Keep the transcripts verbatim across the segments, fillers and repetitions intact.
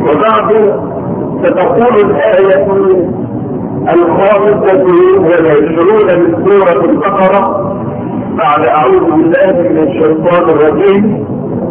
وبعد ستقول الآية الخامسة والعشرون من سورة البقرة بعد أعوذ بالله من الشيطان الرجيم: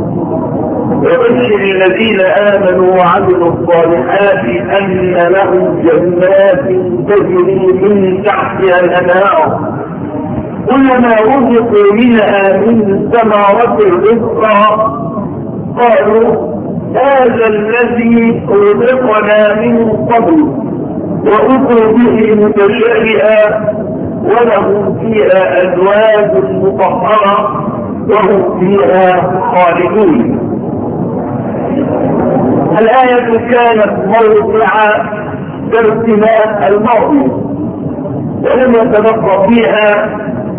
وبشر الذين آمنوا وعملوا الصالحات أن لهم جنات تجري من تحتها الأنهار كلما رزقوا منها من ثمرة رزقا قالوا هذا الذي رزقنا من قبل وأتوا به متشابها ولهم فيها أزواج مطهرة وهم فيها خالدون. الآية كانت موضع درسنا الماضي ولم يتبقى فيها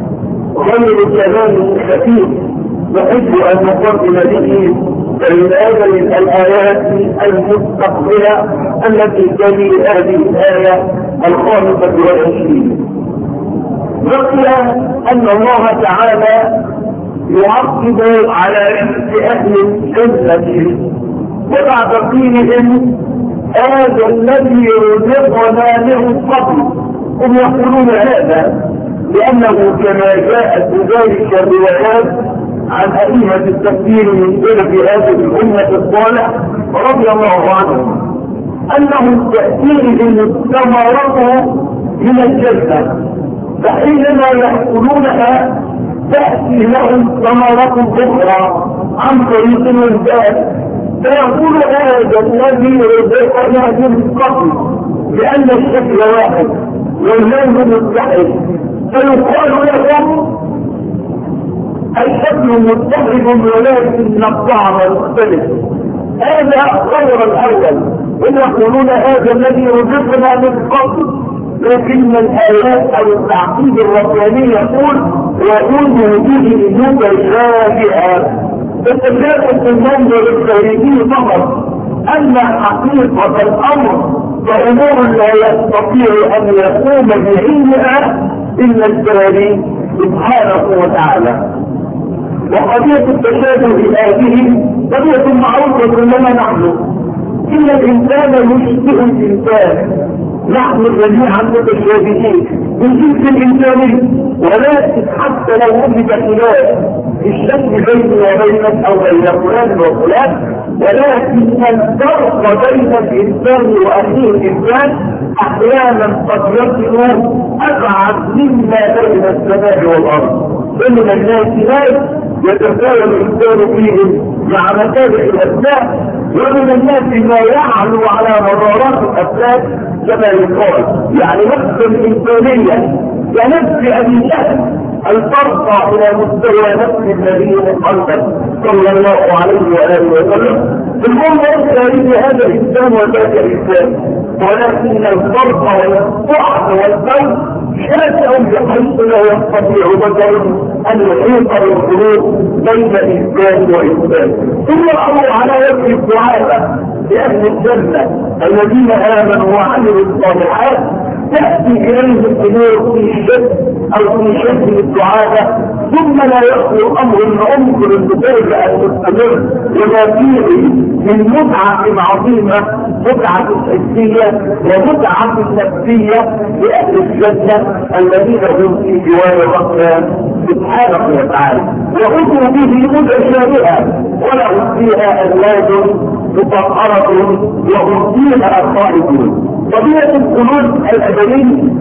غير كلام خفيف نحب أن نقدم به فلهذا من الآيات المستقبلة التي تلي هذه الآية الخامسة والعشرين. بقي أن الله تعالى يعقب على رزق أهل الجنة وبعد قيلهم هذا الذي رزقنا من قبل. هم يقولون هذا لأنه كما جاءت بذلك الروايات عن أئمة التفسير من سلف هذه الأمة الصالح رضي الله عنهم أنهم تأتيهم الثمرة من الجنة، فحينما يأكلونها تأتي لهم ثمرة أخرى عن طريق الإنسان فيقول هذا الذي رزقنا من قبل، لأن الشكل واحد واللون متحد، فيقال لهم الشكل متحد ولكن الطعم مختلف. هذا غير الأول، هم يقولون هذا الذي رزقنا من قبل، لكن الآيات أو التعقيد الرباني يقول وأتوا به متشابها. التشابه المنظر الخارجي فقط، أن حقيقة الأمر فأمور لا يستطيع أن يقوم بعلمها إلا الباري سبحانه وتعالى. وقضية التشابه هذه قضية معروفة لنا نحن، إن الإنسان يشبه الإنسان، نحن جميعا متشابهين من جنس الإنساني، ولكن حتى لو وجد خلاف في الشكل بيني وبينك أو بين فلان وفلان، ولكن الفرق بين الإنسان وأخيه الإنسان أحيانا قد يصل أبعد مما بين السماء والأرض. فمن الناس ناس يتساوى الإنسان فيهم مع مكابح الأسماء، ومن الناس ما يعلو على مرارات الأسماء كما يقال، يعني نفس الإنسانية كنفس أبي جهل الفرق إلى مستوى نفس النبي محمد صلى الله عليه وآله وسلم. بالأمر ليس هذا الإنسان وذاك الإنسان، ولكن الفرق والضعف والفوز شاسع بحيث لا يستطيع بشر أن يحيط بالقلوب بين إنسان وإنسان. ثم أمر على وجه الدعاء لأهل الجنة الذين آمنوا وعملوا الصالحات تأتي إليهم الأمور في الشد أو في شد الدعاء، ثم لا يخلو أمر أمر المتابع المستمر وما فيه من متعة عظيمة، متعة حسية ومتعة نفسية لأهل الجنة الذين هم في جوار الرحمن سبحانه وتعالى. وأتوا به متشابها ولهم فيها أزواج مطهرة وهم فيها خالدون. قضية الخلود الأبدي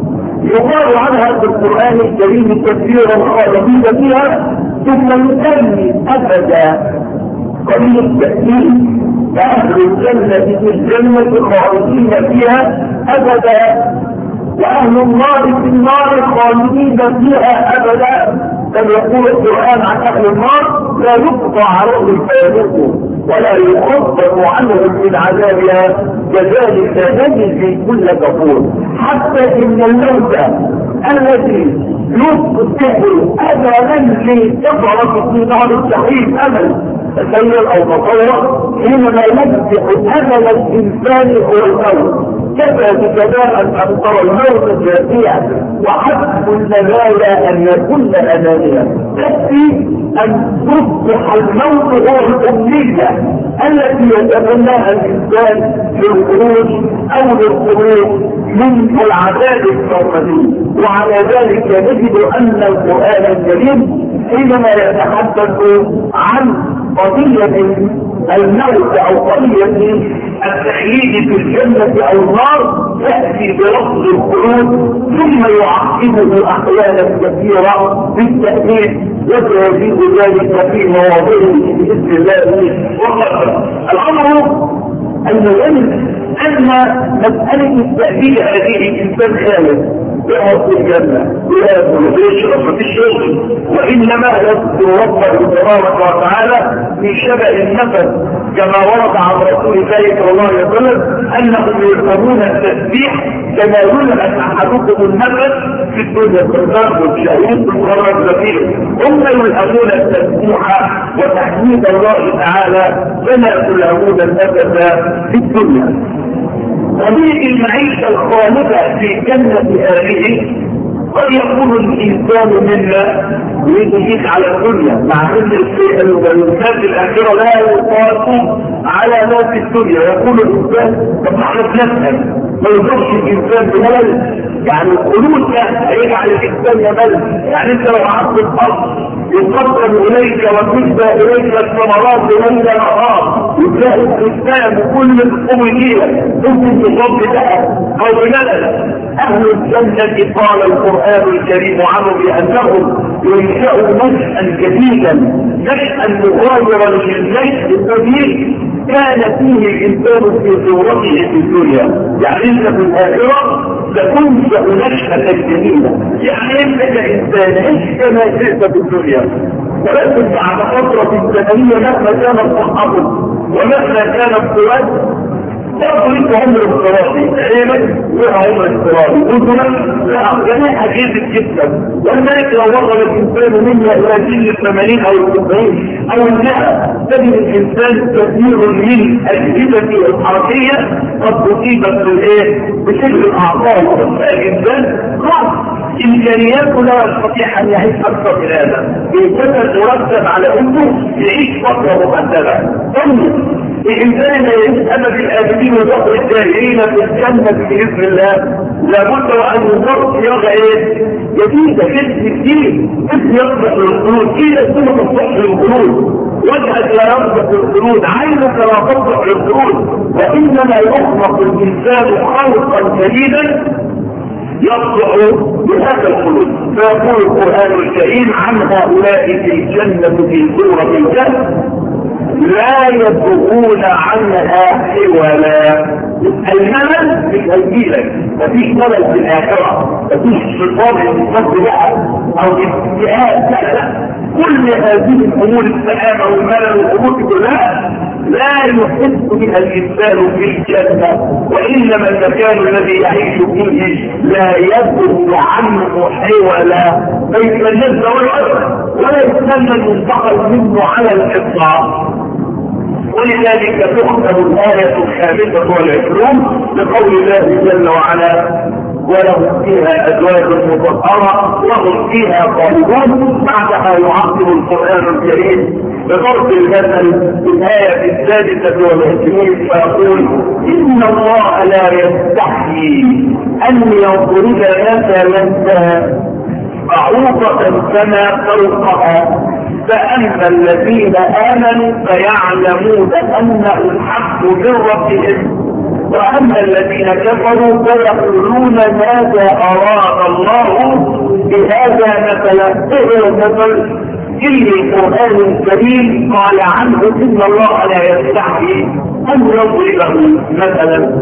يقال عنها في القرآن الكريم كثيرا خالدين فيها، ثم يسمي أبدا قضية تأكيد فأهل الجنة في الجنة خالدين فيها أبدا، وأهل النار في النار خالدين فيها أبدا. كما يقول القرآن عن أهل النار لا يقطع عليهم فيموتوا ولا يخفف عنهم من عذابها كذلك نجزي كل كفور. حتى إن الموت الذي يصبح أملا لكفرة في نار الجحيم أمل، تخيل أو تصور حينما يصبح أمل الإنسان هو الموت. كفى بكذا أن ترى الموت جافيا وحسب النبايا أن يكون أمانيا. تكفي أن تصبح الموت هو الأمنية التي يتمناها الانسان للخروج او للخروج من العذاب السرمدي. وعلى ذلك نجد ان القرآن الكريم حينما يتحدث عن قضية الموت او قضية التخليد في الجنة او النار يأتي بلفظ الخلود ثم يعقبه احيانا كثيرة بالتأكيد، وسيزيد ذلك في مواضعه بإذن الله وقدره. الامر المهم ان مسألة التأكيد هذه الانسان خالد يقعد في الجنة ويأكل ويشرب في الشغل، وإنما يذكر ربه تبارك وتعالى في شبه النفس كما ورد عن رسول الله صلى الله عليه وسلم أنهم يفهمون التسبيح كما يلمس أحدكم النفس في الدنيا بالضرب والشهيد بالقرار الزفير. هم يلهمون التسبيح وتحميد الله تعالى كما يلهمون النفس في الدنيا. هذه المعيشة الخالدة في جنة هذه قد يكون الإنسان منا يجيك على الدنيا، مع أن الناس الآخرة لا يقاس على ما في الدنيا. يقول الإنسان طب احنا بنفهم ما يضرش الإنسان بملل، يعني الخلود ده هيجعل الإنسان يمل. يعني أنت لو قعدت الأرض يقدم إليك وتجبى إليك الثمرات ليل نهار، وتلاقي الإنسان بكل القوة ديك ممكن تصب لها أو بملل. أهل الجنة قال القرآن الكريم عنه بأنهم ينشأوا نشأا جديدا، نشأا مغايرا للنشأ القديم كان فيه الإنسان في صورته في الدنيا. يعني أنت في الآخرة ستنشأ نشأة جديدة، يعني أنت كإنسان عيش كما شئت في الدنيا، ولكن بعد فترة زمنية مهما كانت صحتك ومهما كانت قوتك تقريب عمر افتراضي تقريبا لها عمر افتراضي اذنك لها جميع اجهزه جدا. ولذلك لو وصل الانسان منا الى سن الثمانين او التسعين او المئة تجد الانسان كثير من اجهزته الحركيه قد تصيبت بالايه؟ بشكل الاعضاء. الانسان خلاص امكانياته لا يستطيع ان يعيش اكثر من هذا، الجسد مرتب على انه يعيش فتره محدده. الإنسان لا يعيش أبد الآبدين وضغط الدائرين في الجنة بإذن الله، لابد وأن يضغط صياغة إيه؟ جديدة جد جديد، جد يصبح للخلود، إيه السنة تصبح للخلود، وجهك لا يصبح للخلود، عينك لا تصبح للخلود، وإنما يخلق الإنسان خلقا جديدا يصبح بهذا الخلود. فيقول القرآن الكريم عن هؤلاء في الجنة في سورة الكهف لا يبغون عنها حولا. الملل مش هيجيلك، مفيش ملل في الآخرة، مفيش شيطان يتصل بقى أو اكتئاب، لا لا، كل هذه الأمور السلامة والملل والأمور كلها لا يحس بها الإنسان في الجنة، وإنما المكان الذي يعيش فيه لا يبغي عنه حولا، فيتمنى ولا يستنى المنتقل منه على الإطلاق. ولذلك تختم الآية الخامسة والعشرون بقول الله جل وعلا ولهم فيها أزواج مطهرة وهم فيها خالدون. بعدها يعقب القرآن الكريم بضرب المثل في الآية السادسة والعشرين فيقول إن الله لا يستحيي أن يضرب مثلا بعوضة كما فوقها، فأما الذين آمنوا فيعلمون أنه الحق من ربهم، وأما الذين كفروا فيقولون ماذا أراد الله بهذا مثلا. إيه المثل؟ في القرآن الكريم قال عنه إن الله لا يستحيي أن يضرب مثلا.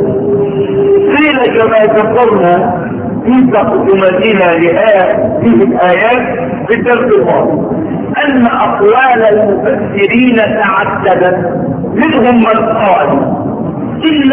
قيل كما ذكرنا في تقدمتنا لهذه الآيات في الدرس الماضي أن أقوال المفسرين تعددت، منهم من قال إن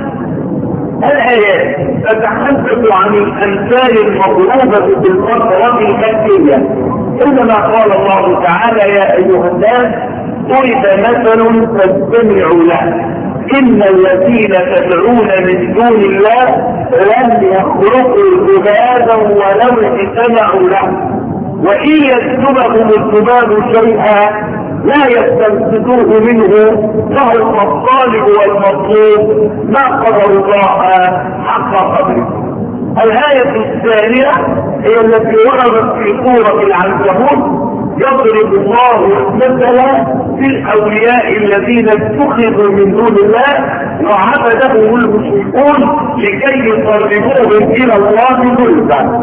الآيات تتحدث عن الأمثال المضروبة في الفترة المكية، إنما قال الله تعالى يا أيها الناس ضرب مثل فاستمعوا له إن الذين تدعون من دون الله لن يخلقوا ذبابا ولو اجتمعوا له وإن يسلبهم الذباب شيئا لا يستنقذوه منه، فهم الطالب والمطلوب ما قدر الله حق قدره. الآية الثانية هي التي وردت في سورة العنكبوت: يضرب الله مثلا في الأولياء الذين اتخذوا من دون الله وعبدهم المشركون لكي يقربوهم إلى الله زلفى.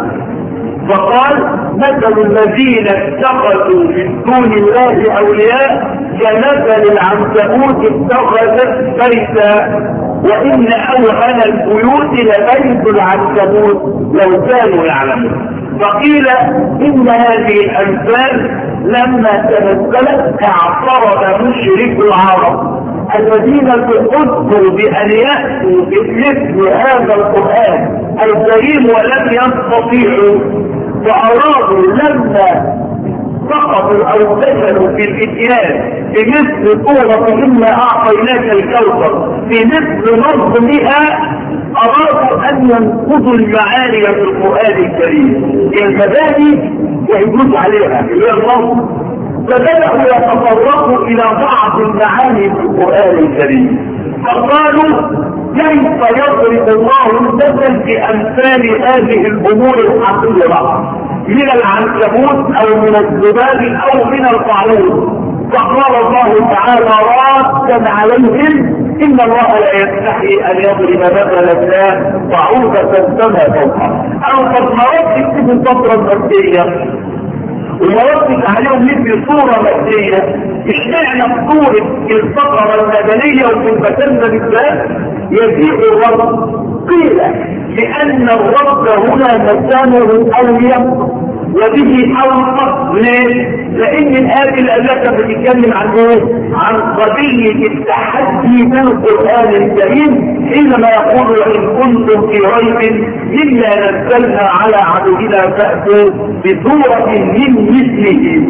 فقال: مثل الذين اتخذوا من دون الله أولياء كمثل العنكبوت اتخذت بيتا وإن أوهن البيوت لبيت العنكبوت لو كانوا يعلمون. فقيل إن هذه الأمثال لما تنزلت اعترض مشرك العرب الذين تحدوا بأن يأتوا بمثل هذا القرآن الكريم ولم يستطيعوا، فأرادوا لما سقطوا أو فشلوا في الإتيان بمثل سورة إنا أعطيناك الكوثر بمثل نظمها، أرادوا أن ينقضوا المعاني في القرآن الكريم. المباني يهجوز عليها هي النظم، فبدأوا يتطرقوا إلى بعض المعاني في القرآن الكريم، فقالوا: كيف يضرب الله المثل بأمثال هذه الأمور الحقيرة من العنكبوت أو من الذباب أو من الطاعون؟ فقال الله تعالى رادا عليهم: إن الله لا يستحي أن يضرب مثلا بعوضة فما فوقها. أو قد مرت تكتب فترة مكية ومرتك عليهم مثل صورة مكية، اشمعنى صورة الفقرة المدنية وفي المكان بالذات يزيد الرب؟ قيل لأن الرب هنا مكانه أولياء وبه أوقف. ليه؟ لأن الآية التي بتتكلم عن ايه؟ عن قضية التحدي في القرآن الكريم حينما يقول: وإن كنتم في ريب مما نزلنا على عبدنا فأتوا بسورة من مثله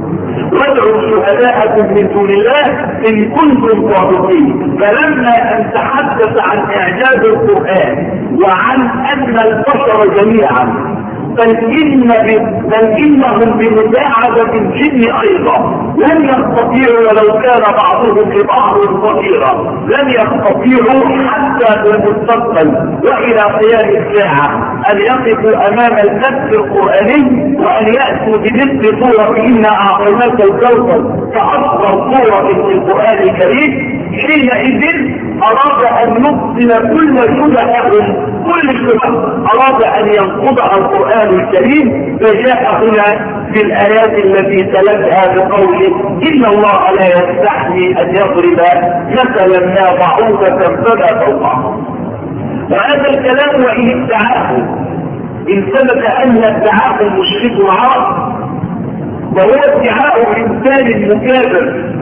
وادعوا شهداءكم من دون الله إن كنتم صادقين. فلما أن تحدث عن إعجاز القرآن وعن أن البشر جميعا بل إن بل إنهم بمساعدة الجن أيضا لن يستطيعوا ولو كان بعضهم لبعض ظهيرا، لن يستطيعوا حتى في المستقبل وإلى قيام الساعة أن يقفوا أمام النفس القرآني وأن يأتوا بمثل سورة إنا أعطيناك الكوثر كأفضل سورة في القرآن الكريم. حينئذ أراد أن يبطل كل شبههم، كل شبه أراد أن ينقضها القرآن الكريم، فجاء هنا في الآيات التي تلتها بقوله: إن الله لا يستحيي أن يضرب مثلا ما بعوضة فما فوقها. وهذا الكلام وإن ادعاه إن ثبت أن ادعاه المشرك العرب وهو ادعاء إنسان مكابر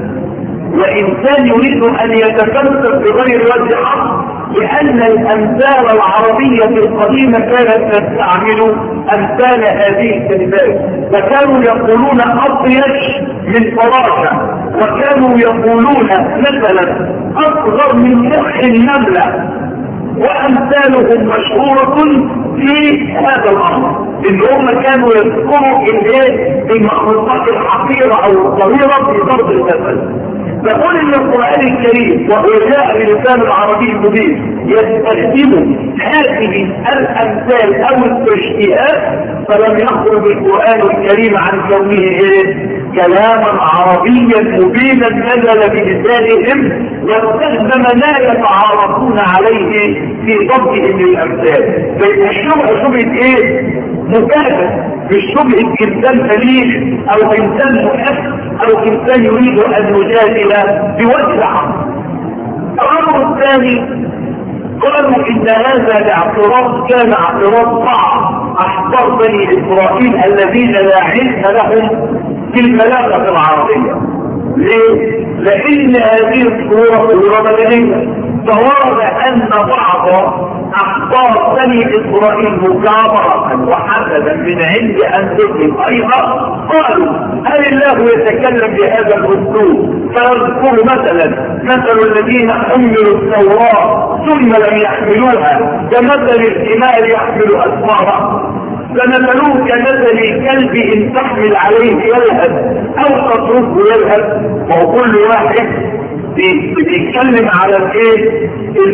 وإنسان يريد أن يتفلسف بغير وجه حق، لأن الأمثال العربية القديمة كانت تستعمل أمثال هذه الكلمات، فكانوا يقولون أطيش من فراشة، وكانوا يقولون مثلا أصغر من مخ النملة، وأمثالهم مشهورة في هذا الأمر، إن هم كانوا يذكروا الايه المخلوقات الحقيرة أو الصغيرة في ضرب المثل. فقل ان القرآن الكريم وهو جاء بلسان العربي المبين يستخدم هذه الامثال او التشبيهات، فلم يخرج القرآن الكريم عن كونه ايه كلاما عربيا مبينا نزل بلسانهم واستخدم ما يتعارفون عليه في ضبطهم للامثال. فالشبهه شبهه ايه مكافئ، مش شبهه انسان فليل او انسان محب او انسان يريد ان يجادل بوجه حق. الامر الثاني قالوا ان هذا الاعتراض كان اعتراض صعب احبار بني اسرائيل الذين لا علم لهم بالبلاغه العربيه. ليه؟ لان هذه الصوره صوره مدنيه، فورد ان بعض اخبار بني اسرائيل مكابرة وحسدا من عند انفسهم ايضا قالوا: هل الله يتكلم بهذا الاسلوب؟ فيذكر مثلا مثل الذين حملوا التوراة ثم لم يحملوها كمثل الحمار يحمل اسفارا. فمثله كمثل الكلب ان تحمل عليه يلهث او تتركه يلهث. وهو كل واحد بيتكلم على الايه؟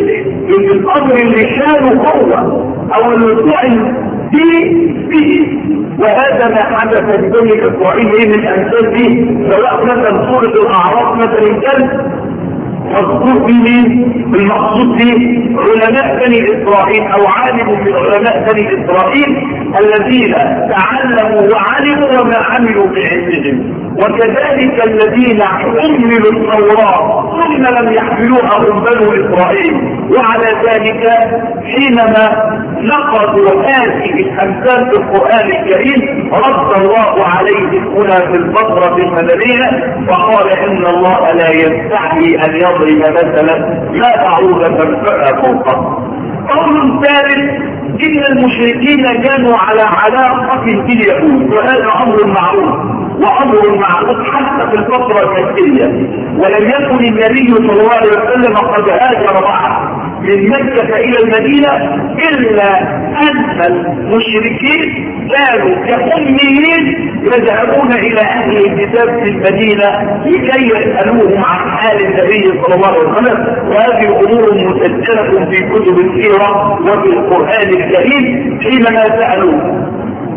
الامر اللي شانه هو او اللي طعن به به. وهذا ما حدث ببني اسرائيل من الامثال دي، سواء مثلا سوره الاعراف مثلا الكلب مذكور فيه المقصود به علماء بني اسرائيل او عالم من علماء بني اسرائيل الذين تعلموا وعلموا وما عملوا بعلمهم، وكذلك الذين حملوا التوراة ثم لم يحملوها هم بنو اسرائيل. وعلى ذلك حينما نقضوا هذه الامثال في القران الكريم رد الله عليهم هنا في الفتره المدنيه وقال ان الله لا يستحي ان يضرب مثلا ما بعوضه فما فوقها. قول ثالث ان المشركين كانوا على علاقه باليهود، وهذا امر معروف وامر معروف حتى في الفتره المكيه، ولم يكن النبي صلى الله عليه وسلم قد هاجر معه من مكه الى المدينه الا ان المشركين كانوا كأميين يذهبون الى اهل الكتاب في المدينه لكي يسالوهم عن حال النبي صلى الله عليه وسلم. وهذه الامور مسجله في كتب السيره وفي القران الكريم حينما سالوا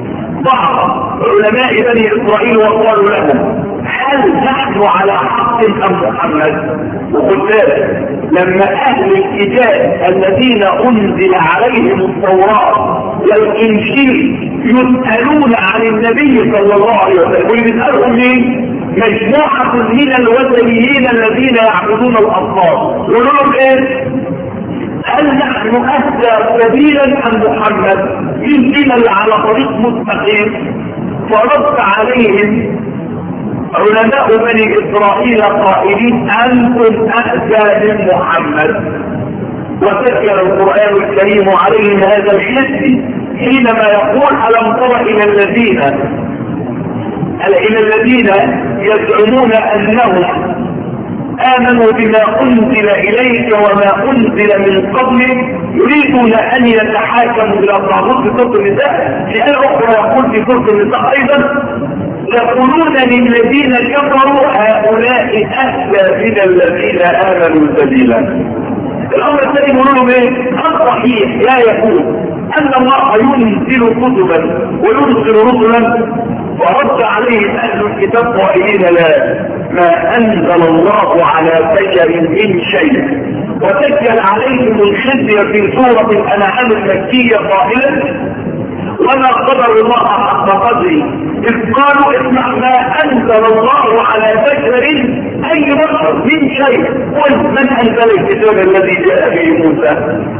بعض علماء بني اسرائيل وقالوا لهم هل نحن على حق ام محمد؟ وخد بالك لما اهل الكتاب الذين انزل عليهم التوراه والانجيل يسالون عن النبي صلى الله عليه وسلم، ويسالهم مين؟ مجموعه من الوثنيين الذين يعبدون الاصنام، يقولوا لهم ايه؟ هل نحن اهدى سبيلا عن محمد؟ مين فينا اللي على طريق مستقيم؟ فرد عليهم علماء بني اسرائيل قائلين انتم اهدى من محمد. وذكر القران الكريم عليهم هذا الحد حينما يقول الم تر الى الذين الى الذين يزعمون انهم آمنوا بما أنزل إليك وما أنزل من قبلك يريدون أن يتحاكموا إلى طاغوت في سورة النساء. في آية أخرى يقول في سورة النساء أيضا يقولون للذين كفروا هؤلاء أهدى من الذين آمنوا سبيلا. الأمر الثاني يقولون لهم إيه؟ الصحيح لا يقول أن الله ينزل كتبا ويرسل رسلا. ورد عليه أهل الكتاب قائلين لا، ما أنزل الله على بشر من شيء. وسجل عليهم الخزي في سورة الأنعام المكية قائلا وما قدر الله حق قدره إذ قالوا اسمع ما أنزل الله على بشر أي بشر من شيء. قل من أنزل الكتاب الذي جاء به موسى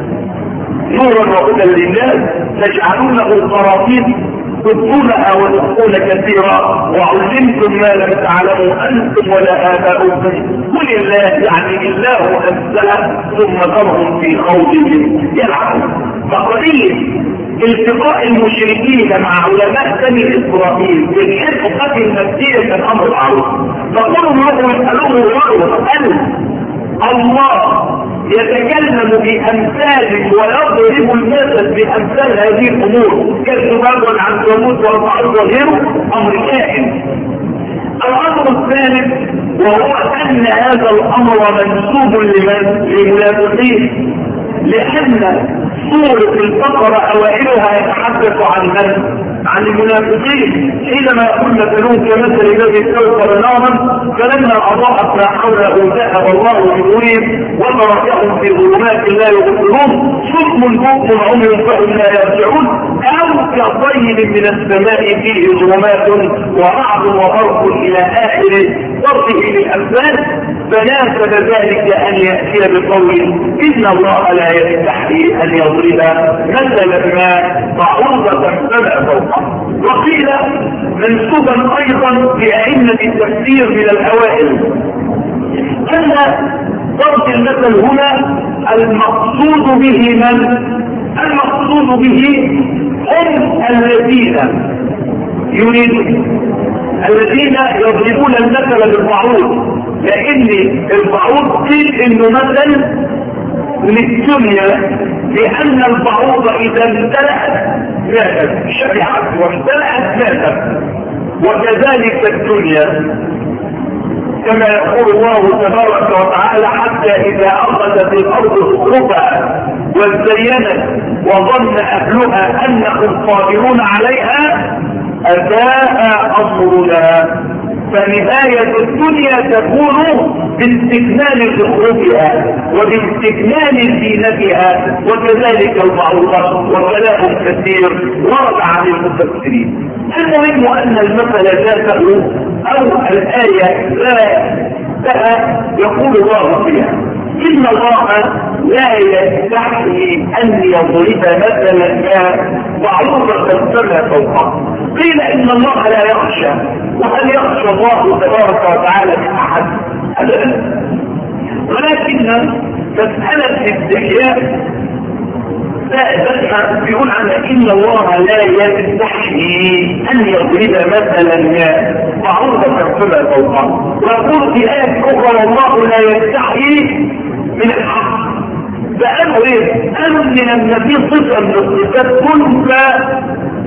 نورا وهدى للناس تجعلونه قراطيس تبدونها وتخفون كثيرا وعلمتم ما لم تعلموا انتم ولا اباؤكم قل الله يعني الله انزل ثم ذرهم في خوضهم يلعبون. فقضيه التقاء المشركين مع علماء بني اسرائيل في الحقيقه الماديه كان امر معروف. فقالوا له يسالوه الله هل الله يتكلم بأمثال ويضرب المثل بأمثال هذه الأمور كالذباب والعنكبوت والبعوض وغيره؟ أمر كائن. الأمر الثالث وهو أن هذا الأمر منسوب لمن؟ للمنافقين، لأن سورة البقرة أوائلها يتحدث عن من؟ عن المنافقين حينما يقول مثلهم كمثل الذي استوقد نارا فلما اضاءت ما حوله ذهب الله بنورهم وتركهم في ظلمات لا يبصرون صم بكم عمي فهم لا يرجعون او كطيب من السماء فيه ظلمات ورعد وبرق الى اخر ضربه للامثال. فناسب ذلك ان ياتي بقول ان الله لا يستحي ان يضرب مثلا ما بعوضه فما فوقه. وقيل منسوبا ايضا لائمه التفسير من الاوائل ان ضرب المثل هنا المقصود به من؟ المقصود به هم الذين يريدون الذين يضربون المثل بالبعوض، لان البعوض قيل انه مثل للدنيا لان البعوض اذا امتلأت ماتت، شبعت وامتلأت ماتت. وكذلك الدنيا كما يقول الله تبارك وتعالى: حتى إذا أخذت الأرض زخرفها وزينت وظن أهلها أنهم قادرون عليها أتاها أمرنا. فنهاية الدنيا تكون باستكمال زخرفها وباستكمال زينتها، وكذلك المعروضات. وكلام كثير ورد عن المفسرين. المهم أن المثل ذاته أو الآية ذاتها يقول الله فيها: إن الله لا يستحي أن يضرب مثلا ما بعوضة السماء فوقه. قيل إن الله لا يخشى، وهل يخشى الله تبارك وتعالى من أحد؟ أبدا. ولكن مسألة الاستحياء ذاتها بيقول عنها: إن الله لا يستحي أن يضرب مثلا ما بعوضة السماء فوقه. ويقول في آية أخرى: والله لا يستحي من الحق. فقالوا ايه؟ قالوا ان النبي صفه من الصفات تنفى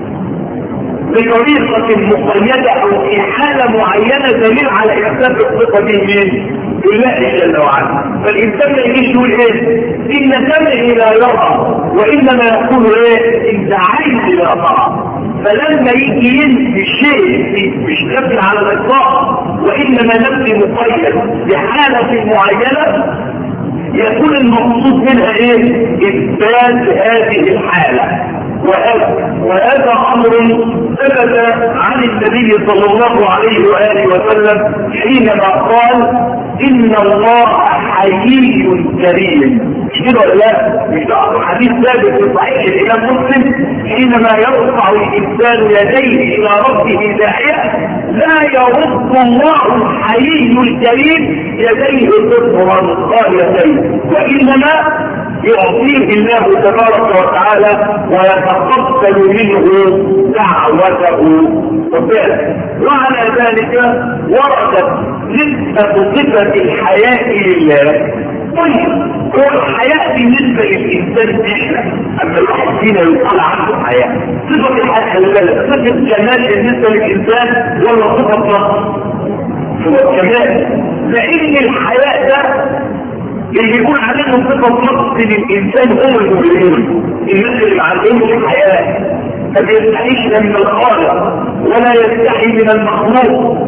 بطريقه مقيده او في حاله معينه دليل على اثبات الصفه دي مين؟ بالله جل وعلا. فالانسان ما يجيش يقول ايه؟ ان سمعي لا يرى، وانما يقول ايه؟ ان عيني لا ترى. فلما يجي ينفي شيء مش نفي على الاطلاق، وانما نفي مقيد بحاله معينه، يكون المقصود منها ايه؟ اثبات هذه الحالة. وهذا وهذا امر ثبت عن النبي صلى الله عليه واله وسلم حينما قال: ان الله حيي كريم. مش كده ولا لا؟ مش ده حديث ثابت في صحيح الامام مسلم حينما يرفع الانسان يديه الى ربه داعيا: لا يرد الله الحيي الكريم يديه صفرا خاليتين، وانما يعطيه الله تبارك وتعالى ويتقبل منه دعوته. وعلى ذلك وردت نسبة صفة الحياء لله. طيب، هو الحياء بالنسبة للإنسان احنا أما الواحد فينا يقال عنه حياء، صفة الحياء لله صفة جمال بالنسبة للإنسان ولا صفة نقص؟ صفة جمال. لأن الحياء ده اللي يكون عليهم صفة نقص للإنسان هم المؤمنين، الناس اللي ما عندهمش الحياء ما بيستحيش من الخالق ولا يستحي من المخلوق.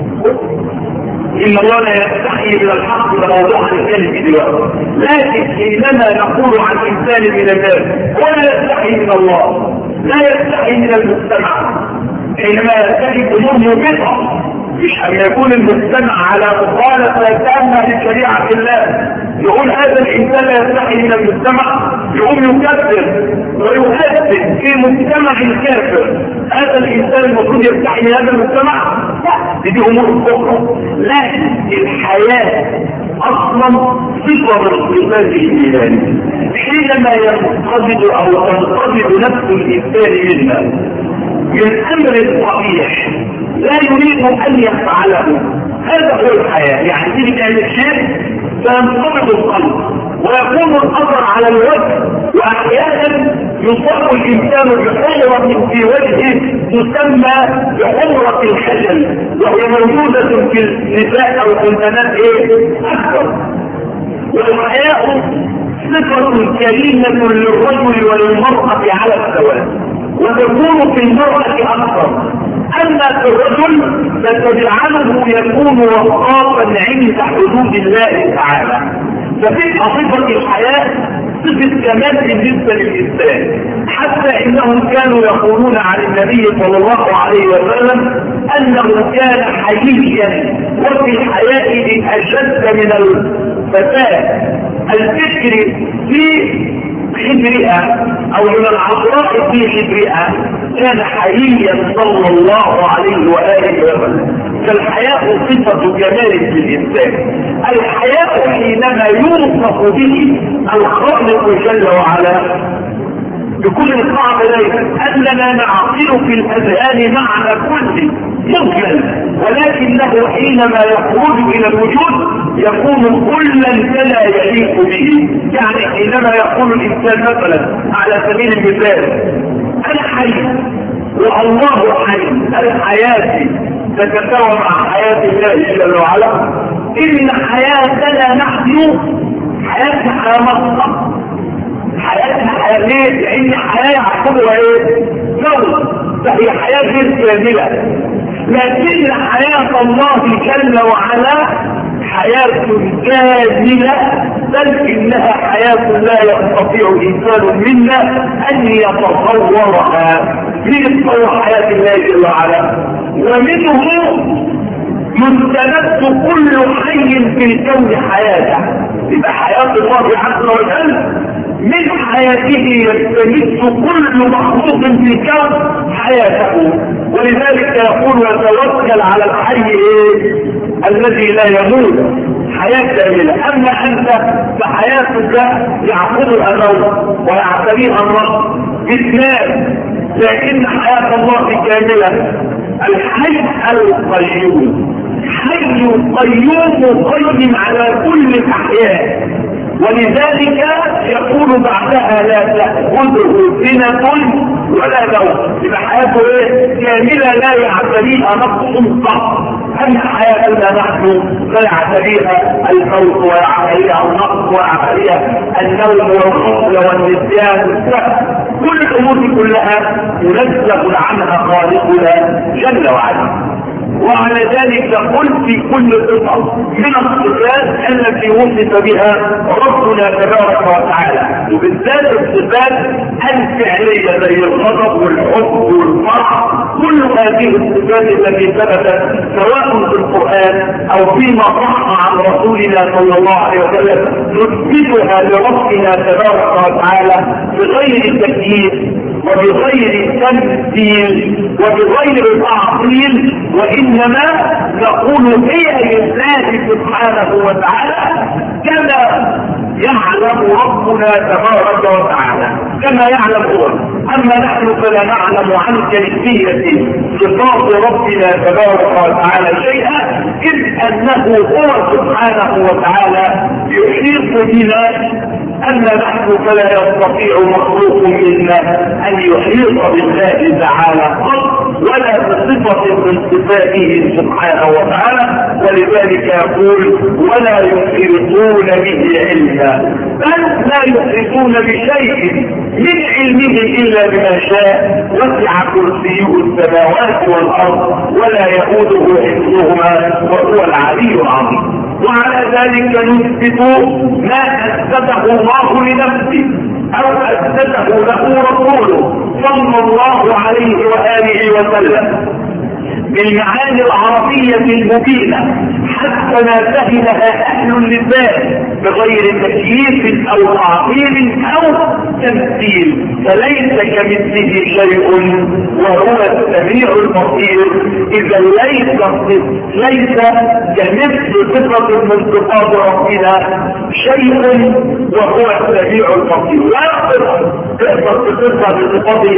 إن الله لا يستحي من الحق بموضوع الكلمة دلوقتي، لكن حينما نقول عن إنسان من الناس ولا يستحي من الله، لا يستحي من المجتمع، حينما يستحي أمور مبطئة، مش أن يكون المجتمع على مخالفة تامة لشريعة الله يقول هذا الإنسان لا يستحي من المجتمع، يقوم يكفر ويؤثر في مجتمع الكافر. هذا الإنسان المفروض يستحي من هذا المجتمع؟ لا، دي أمور أخرى. لكن الحياة أصلا صفة من صفات الإيمان. حينما ينقبض أو تنقبض نفس الإنسان منا من أمر صحيح لا يريد أن يفعله، هذا هو الحياة. يعني تلك الشيء فينقبض القلب ويكون الأثر على الوجه، وأحيانا يصاب الإنسان بحمرة في وجهه تسمى بحمرة الخجل، وهي موجودة في النساء أو البنات إيه؟ أكثر. والحياء صفة كريمة للرجل وللمرأة على السواء، وتكون في المرأة أكثر. أما في الرجل فتجعله يكون وقافا عند حدود الله تعالى. فتبقى صفة الحياة صفة كمال بالنسبة للإنسان، حتى إنهم كانوا يقولون عن النبي صلى الله عليه وسلم أنه كان حييا، وفي الحياة أشد من الفتاة الفكر في حجرها أو من العذراء في حجرها، كان حييا صلى الله عليه وآله وسلم. فالحياء صفة جمال للإنسان. الحياء حينما يوصف به الخالق جل وعلا بكل صعب ذلك أننا نعقل في الأذهان معنى كل مجمل، ولكنه حينما يخرج إلى الوجود يكون كلا كلا يليق به. يعني حينما يقول الإنسان مثلا على سبيل المثال انا حي والله حي، الحياة تتساوى مع حياة الله جل وعلا. ان حياتنا نحن حياتنا حياة مصر، حياتنا حياة ليه؟ لان حياة يعقبها ايه؟ موت، فهي حياة غير كاملة. لكن حياة الله جل وعلا حياة كاملة، بل انها حياة لا يستطيع انسان منا ان يتصورها. يتصور حياة الله جل وعلا، ومنه يستمد كل حي في الكون حياته. يبقى حياة الله عز وجل من حياته يستمد كل مخلوق في الكون حياته، ولذلك يقول وتوكل على الحي ايه؟ الذي لا يموت، حياة كاملة. اما انت فحياتك يعقدها موت ويعتريها الرب باثنان، لكن حياة الله كاملة. الحي القيوم، حي قيوم قيم على كل الاحياء، ولذلك يقول بعدها لا تأخذه سنة ولا نوم. يبقى حياته ايه؟ كاملة لا يعتريها نقص صح. أما حياتنا نحن لا يعتريها الموت ويعتريها النقص ويعتريها النوم والغفلة والنسيان. كل الأمور كلها ينزه عنها خالقنا جل وعلا. وعلى ذلك قل في كل صفة من الصفات التي وصف بها ربنا تبارك وتعالى، وبالذات الصفات الفعلية زي الغضب والحب والفرح، كل هذه الصفات التي ثبتت سواء في القرآن او فيما صح عن رسولنا صلى الله عليه وسلم نثبتها لربنا تبارك وتعالى بغير تكييف وبغير تمثيل وبغير تعطيل، وانما نقول هي لله سبحانه وتعالى كما يعلم ربنا تبارك وتعالى، كما يعلم هو. اما نحن فلا نعلم عن كيفيه صفات ربنا تبارك وتعالى شيئا، اذ انه هو سبحانه وتعالى يحيط بنا. أما نحن فلا يستطيع مخلوق منا أن يحيط بالله تعالى قط ولا بصفة من صفاته سبحانه وتعالى، ولذلك يقول ولا يحيطون به علما، بل لا يحيطون بشيء من علمه إلا بما شاء، وسع كرسيه السماوات والأرض ولا يؤوده حفظهما وهو العلي العظيم. وعلى ذلك نثبت ما أثبته الله لنفسه أو أثبته له رسوله صلى الله عليه وآله وسلم بالمعاني العربية المبينة حتى ما فهمها أهل اللسان بغير تكييف أو تعطيل أو تمثيل، فليس كمثله شيء وهو السميع البصير. إذا ليس ليس كمثل صفة من صفات ربنا شيء وهو السميع البصير، ويقدر تقدر تصفها بصفاته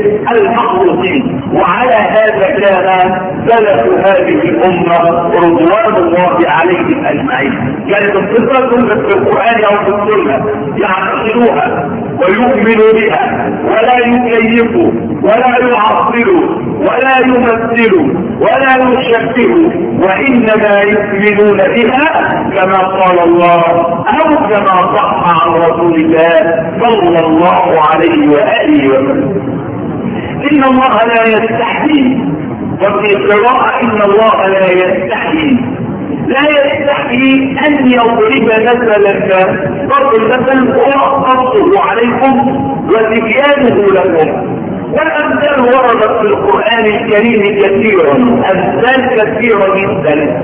المخلوقين. وعلى هذا كان سلف هذه الأمة رضوان الله عليهم أجمعين، كانت الصفة في القرآن أو في السنة يعتقدوها ويؤمنوا بها ولا يكيفوا ولا يعطلوا ولا يمثلوا ولا يشبهوا، وإنما يؤمنون بها كما قال الله أو كما صح عن رسول الله صلى الله عليه وآله وسلم. إن الله لا يستحيي، وفي قراءة إن الله لا يستحيي، لا يستحيي أن يضرب مثلا ضرب المثل هو قصه عليكم وتبيانه لكم. والأمثال وردت في القرآن الكريم كثيرا، أمثال كثيرة جدا،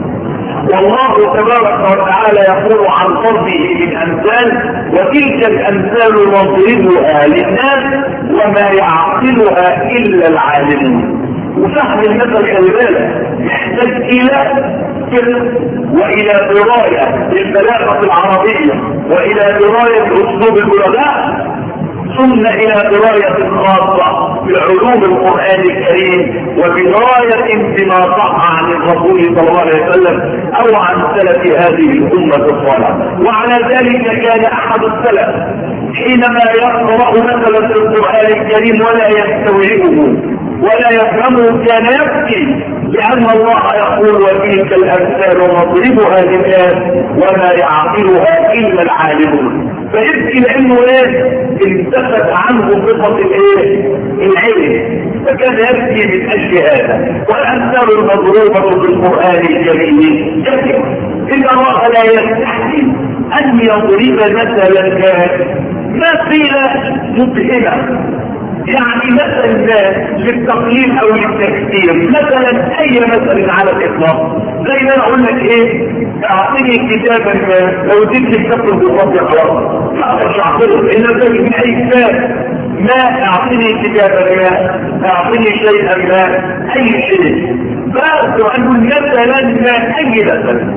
والله تبارك وتعالى يقول عن ضربه بالأمثال وتلك الأمثال نضربها للناس وما يعقلها إلا العالمون. وفهم المثل خلي بالك يحتاج إلى فقه وإلى دراية للبلاغة العربية وإلى دراية أسلوب البلغاء ثم الى دراية خاصة بعلوم القرآن الكريم وبدراية بما صح عن الرسول صلى الله عليه وسلم او عن سلف هذه الامة الصالحة. وعلى ذلك كان احد السلف حينما يقرأ مثلا في القرآن الكريم ولا يستوعبه ولا يفهمه كان يبكي، لأن الله يقول وتلك الأمثال نضربها للناس وما يعقلها إلا العالمون. فيبكي لأنه ايه التفت عنه صفة الايه العلم، فكان يبكي من أجل هذا. والأمثال المضروبة في القرآن الكريم يبكي إن الله لا يستحي أن يضرب مثلا كان ما قيل مبهمة، يعني مثلا للتقليل او للتكثير، مثلا اي مثل على الاطلاق زي ما انا اقول لك ايه اعطيني كتابا ما، لو اديت كتاب بالضبط خلاص ما اقدرش اعطيه الا ده من اي كتاب ما، اعطيني كتابا ما، اعطيني شيئا ما، اي شيء بس عنه مثلا ما، اي مثل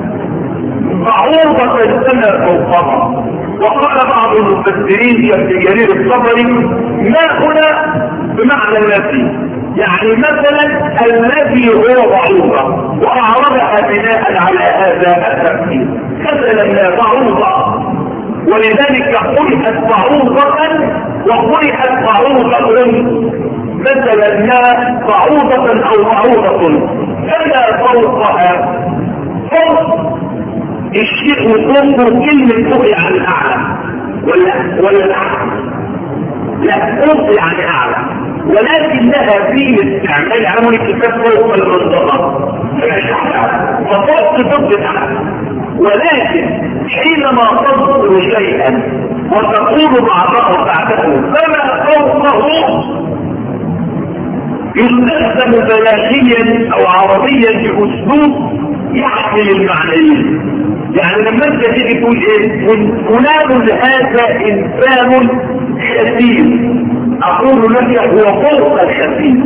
بعوضة السنة فوقها. وقال بعض المفسرين كابن جرير الطبري ما هنا بمعنى النفي، يعني مثلا الذي هو بعوضة واعرضها بناء على هذا التفسير، مثلا ما بعوضة، ولذلك قرئت بعوضة وقرئت بعوضة، مثلا ما بعوضة او بعوضة فلا فوقها. فوق الشيء وفوقه كلمة فوق يعني اعلى ولا ولا الاعلى، لا فوق يعني اعلى، ولكنها في الاستعمال عمل الكتاب فوق المنطقة ففوق ضد الاعلى. ولكن حينما تذكر شيئا وتقول بعضها بعده فما فوقه يستخدم بلاغيا او عربيا باسلوب يحمل المعنيين. يعني لما انت تيجي تقول ايه فلان هذا انسان خفيف، اقول لك هو فوق الخفيف.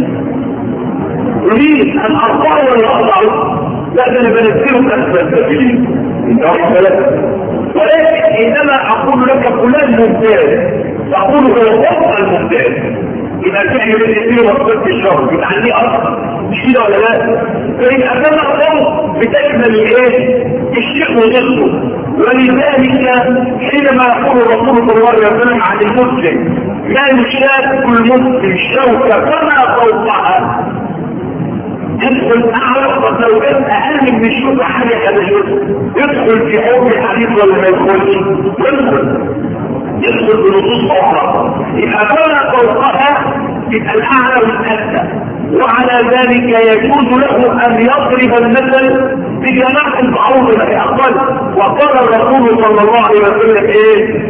اريد ان ارفعه ولا اضعه؟ لا ده انا بنزله اسفل سبيلي انت واحد ثلاثه. ولكن حينما اقول لك فلان ممتاز اقول هو فوق الممتاز، يبقى تعمل الاثنين وقت الشهر يعني اكثر مش كده ولا لا؟ فإن أكثر الأمر بتشمل الايه الشيء وضده. ولذلك حينما يقول الرسول صلى الله عليه وسلم عن المسلم لا يشاك المسلم شوكة فما فوقها، يدخل اعلى وتوقف اقل من الشوكة حاجة هذا الشوكة، يدخل في حكم الحديث ولا ما يدخلش؟ يدخل يدخل بنصوص اخرى. يبقى فما فوقها يبقى الاعلى والاسفل، وعلى ذلك يجوز له ان يضرب المثل بجناح البعوض الاقل. وقال الرسول صلى الله عليه وسلم ايه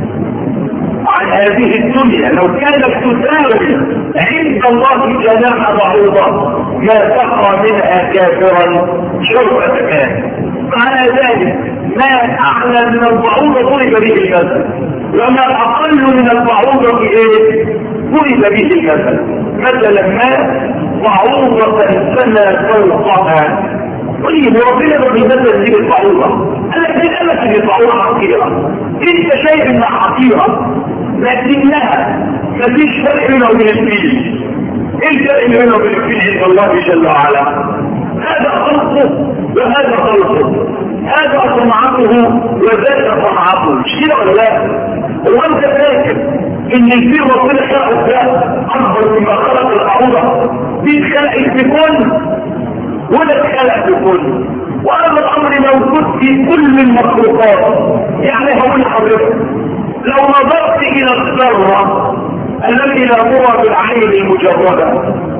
عن هذه الدنيا لو كانت تساوي عند الله جناح بعوضة ما سقى منها كافرا شربة كان. على ذلك ما اعلى من البعوضة ضرب به المثل، وما اقل من البعوضة ايه ضرب به المثل. مثلا ما بعوضة فما فوقها. طيب وربنا بالمثل دي البعوضة انا كنت انا في البعوضة حقيرة، انت شايف انها حقيرة لكنها مفيش فرق بينه وبين الفيل. ايه الفرق بينه وبين الفيل عند الله جل وعلا؟ هذا خلقه وهذا خلقه، هذا صنعته وذاك صنعته، مش كده ولا لا؟ وانت فاكر ان الفيل ربنا خلقه ده اكبر مما خلق البعوضة؟ دي اتخلقت بكل ولا اتخلق بكل، وهذا الامر موجود في كل المخلوقات. يعني هقول لحضرتك لو نظرت الى الذرة التي لا ترى بالعين المجردة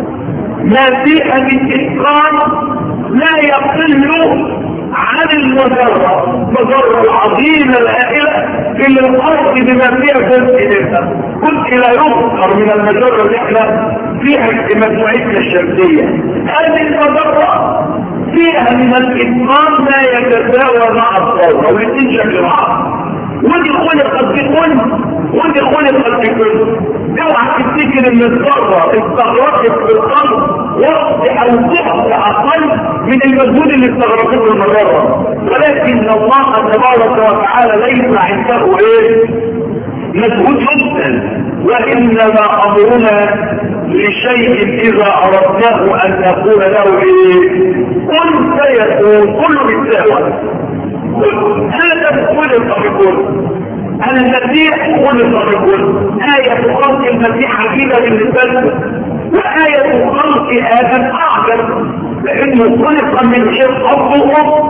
ما فيها من اتقان لا يقل عن المجرة، المجرة العظيمة الهائلة في الارض بما فيها تنسيتها كنت لا يذكر من المجرة اللي احنا فيها في مجموعتنا الشمسية. هذه المجرة فيها من الاتقان لا يتساوى مع الصورة والاثنين شكل بعض، ودي خلقت بكل ودي خلقت بكل. اوعى تفتكر ان الذره استغرقت بالقلب وقت او ضعف اقل من المجهود اللي استغرقته المجره، ولكن الله تبارك وتعالى ليس عنده ايه مجهود يبذل وإنما أمرنا لشيء إذا أردناه أن نقول له إيه؟ كن فيكون، كل بالساوى. هذا خلق بكل. المسيح خلق بكل. آية خلق المسيح عجيبة بالنسبة له، وآية خلق آدم أعجب لأنه خلق من شيء أرضه،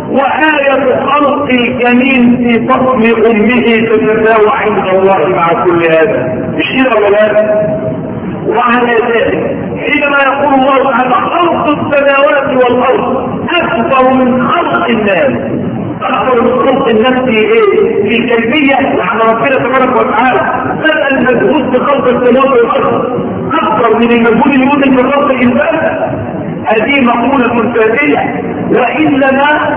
وآية خلق الجنين في بطن أمه تتساوى عند الله مع كل هذا. مش كده ولا؟ وعلى ذلك حينما يقول الله تعالى خلق السماوات والأرض أكبر من خلق الناس، أكبر من خلق الناس في إيه؟ في كيفية يعني ربنا تبارك وتعالى بدأ المجهود في خلق السماوات والأرض أكبر من المجهود اللي يوجد في خلق الإنسان. هذه مقولة فاتية، وإنما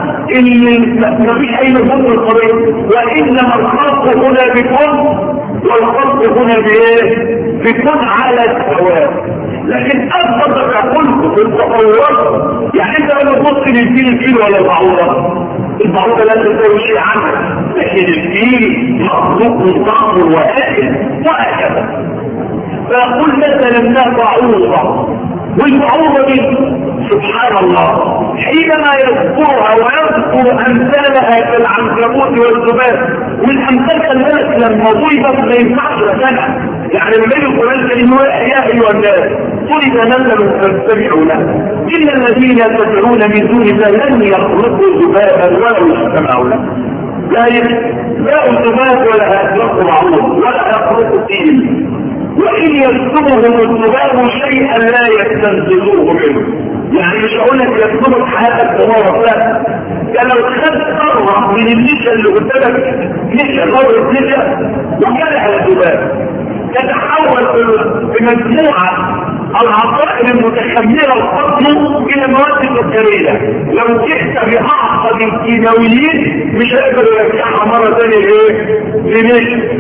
ما فيش أي مجهود في القضية، وإنما الخلق هنا بكون والخلق هنا بإيه؟ بكون على السواء. لكن أفضل ما قلت في التطورات، يعني أنت لما تبص للفيل الفيل ولا البعوضة، البعوضة لا تساوي شيء عنها، لكن الفيل مخلوق ضخم وآكل وهكذا. فأقول مثلا ما بعوضة، والبعوضة دي سبحان الله حينما يذكرها ويذكر أمثالها كالعنكبوت والذباب، والأمثال كالملك لما ضربت ما ينفعش سنة، يعني من بين القرآن الكريم يا أيها الناس ضرب مثل فاستمعوا له إن الذين تدعون من دون الله لن يخلقوا ذبابا ولو اجتمعوا له. لا لا ذباب ولا يخلق بعوض ولا يخلق فيل، وإن يكتبهم الذباب شيئا لا يستنقذوه منه. يعني مش هقول لك يكتبك حياتك تمارة، لا، ده لو خدت قرة من النشا اللي قدامك، نشا قرة نشا وكان على الذباب تتحول في مجموعة العقائد المتخمرة الخطم إلى مواد سكرية. لو جئت بأعقد الكيماويين مش هيقدر يرجعها مرة ثانية إيه؟ لنشا.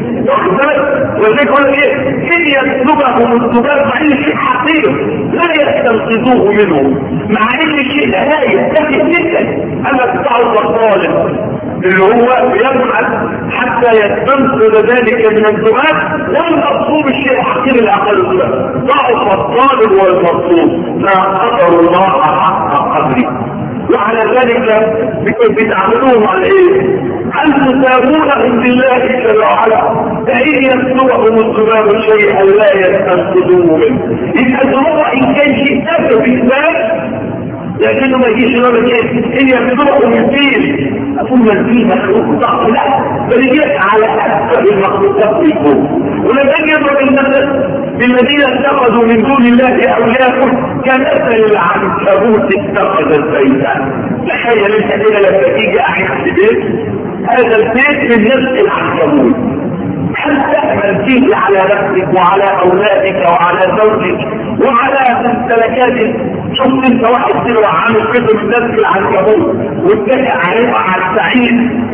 وذلك يقول ايه؟ ان يسلبهم الذباب مع ان شيء حقيقي لا يستنقذوه منه، مع ان شيء لا يستفيد جدا. انا بتاعه الطالب اللي هو يبحث حتى يستنقذ ذلك من الذباب، والمقصود الشيء الحقيقي الاقل الذباب. ضعف الطالب والمقصود ما قدر الله حق قدره. وعلى ذلك بتعملوهم على ايه؟ هل تساوونهم بالله جل وعلا؟ فإن يسلبهم الذباب شيئا لا يستنقذوه منه. إن الذباب إن كان شيء تابع بالذات لكنه ما يجيش يقول لك إن يسلبهم الفيل ثم الفيل مخلوق ضخم، لا، بل يجيك على أكثر المخلوقات فيكم. ولما يضرب المثل بالذين اتخذوا من دون الله أولياء كمثل العنكبوت اتخذت بيتا. تخيل انت كده لما تيجي قاعد في بيت، هذا البيت من نفس العنكبوت، هل تأمن فيه على نفسك وعلى أولادك وعلى زوجك وعلى ممتلكاتك؟ شفت انت واحد كده عامل كده من نفس العنكبوت واتكئ عليه على السعيد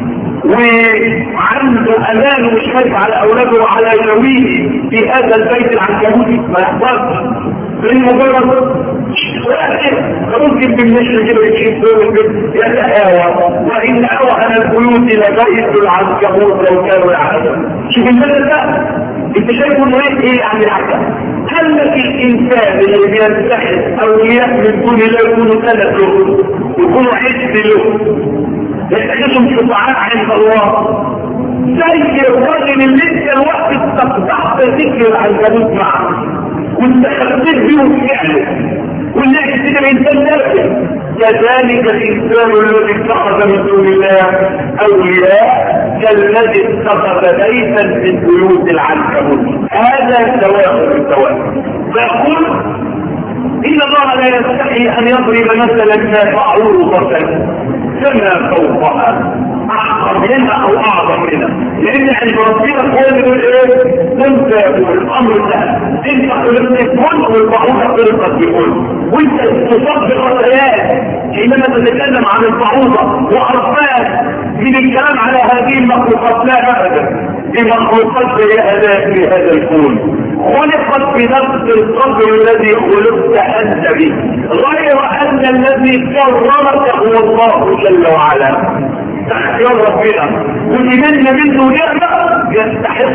وعنده امان ومش خايف على اولاده وعلى جويه في هذا البيت العنكبوتي، ما يحتاجش لمجرد ممكن بالنشر كده يجيب يتهاوى. وان اوهن البيوت لبيت العنكبوت لو كانوا يعلمون. شوف المثل ده انت شايفه انه ايه عن العجب؟ هل لك الانسان اللي بيتخذ اولياء من دون الله يكونوا سند له يكونوا عز له يتخذهم شفعاء عند الله، زي الراجل اللي انت الوقت استقطعت ذكر العنكبوت معه وانت خبرت بيهم فعله والناس كده الانسان نفسه، كذلك الانسان الذي اتخذ من دون الله اولياء كالذي اتخذ بيتا من بيوت العنكبوت. هذا سواء بالسواء. فيقول ان الله لا يستحي ان يضرب مثلا ما بعوضة كما فوقها احقر منها او اعظم منها، لان يعني ربنا هو اللي يقول ايه؟ كنت يقول الامر ده انت خلقت بكل والبعوضه خلقت بكل، وانت تصدق الايات حينما تتكلم عن البعوضه وارفاق من الكلام على هذه المخلوقات. لا ابدا، دي مخلوقات زي هذا في هذا الكون، خلقت بنفس القدر الذي خلقت انت به، غير ان الذي كرمك هو الله جل وعلا. اختيار ربنا وإيماننا منه نعمة يستحق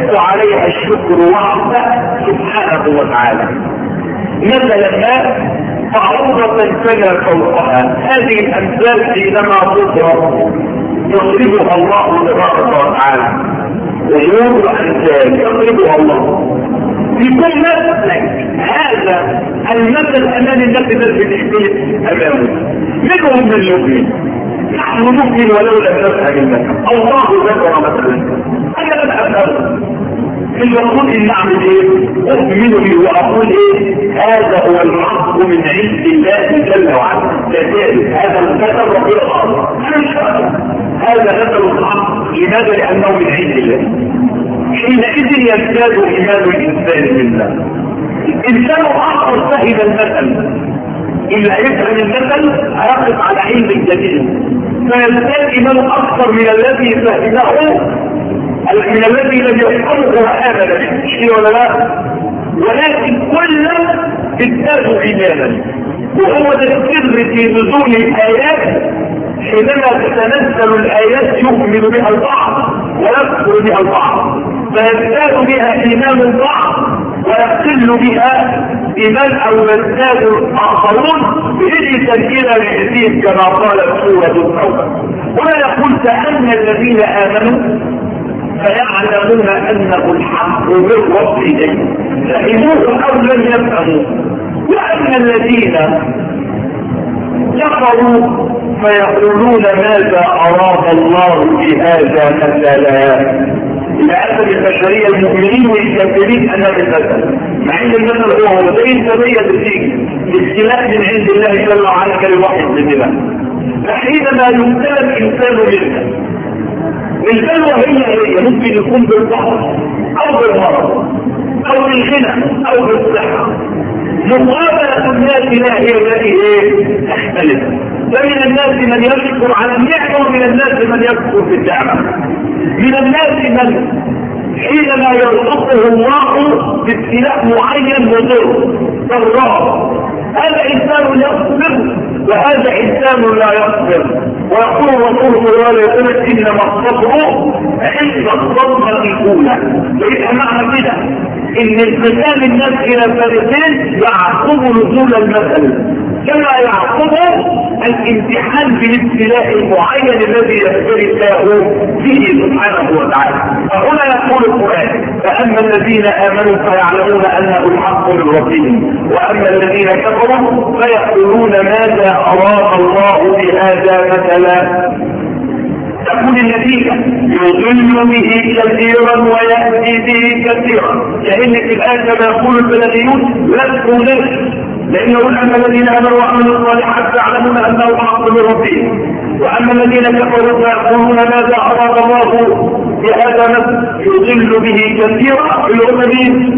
يجب عليها الشكر وحده سبحانه وتعالى. مثلا ما معروضة فلا فوقها، هذه الأمثال حينما تضرب يضربها الله تبارك وتعالى، ويوم الأمثال يضربها الله في كل مثل. هذا المثل أمام الناس الذي بنحكيه أمامه منهم من يؤمن. نحن نؤمن ولو لم نفهم المثل. الله ذكر مثلا أنا لم أفهم المفروض ان اعمل ايه؟ اؤمن به واقول ايه؟ هذا هو الحق من عند الله جل وعلا. كذلك هذا الكتب ربنا الله هذا مثل الحق. لماذا؟ لانه من عند الله. حينئذ يزداد ايمان الانسان بالله. الانسان اخر فهم المثل، الا يفهم المثل هيقف على علم الجديد فيزداد ايمان اكثر من الذي فهمه من الذي لم يفهمه وآمن به. شيء ولا لا؟ ولكن كلا ازدادوا ايمانا. وهو ده السر في نزول الايات. حينما تتنزل الايات يؤمن بها البعض ويكفر بها البعض، فيزداد بها ايمان البعض ويقل بها ايمان او يزداد الاخرون بهجة الى مئتين كما قالت سورة التوبة. ولا يقول كأن الذين امنوا فيعلمون انه الحق من ربهم فهموه او لم يفهموا، وان الذين كفروا فيقولون ماذا اراد الله بهذا مثلا. لأسف البشرية المؤمنين والكافرين امام المثل، مع ان المثل هو هو زي السبية تيجي الاختلاف من عند الله جل وعلا كالوحي مننا. فحينما يبتلى الانسان منه البلوى هي هي ممكن يكون بالضعف او بالمرض او بالغنى او بالصحة. مقابلة الناس لا هي التي ايه تختلف. فمن الناس من يشكر على النعمة ومن الناس من يكفر بالنعمة. من الناس من حينما يرزقه الله بابتلاء معين مضر ضرار، هذا انسان يصبر وهذا انسان لا يصبر. ويقول رسول الله يقول انما الصبر عند الصدمة الاولى. ويبقى معنى كده ان انقسام الناس الى فريقين يعقب نزول المثل كما يعقب الامتحان بالابتلاء المعين الذي يبتلي الله به سبحانه وتعالى. فهنا يقول القرآن فأما الذين آمنوا فيعلمون أنه الحق من ربهم وأما الذين كفروا فيقولون ماذا أراد الله بهذا مثلا. تقول الذين يضل به كثيرا ويأتي به كثيرا، كأن في الآن كما يقول البلديون لست نفس، لأن يقول أما الذين آمنوا وعملوا الصالحات فيعلمون أنه الحق من ربهم وأما الذين كفروا فيقولون ماذا أراد الله بهذا مثلا. يضل به كثيرا الأممين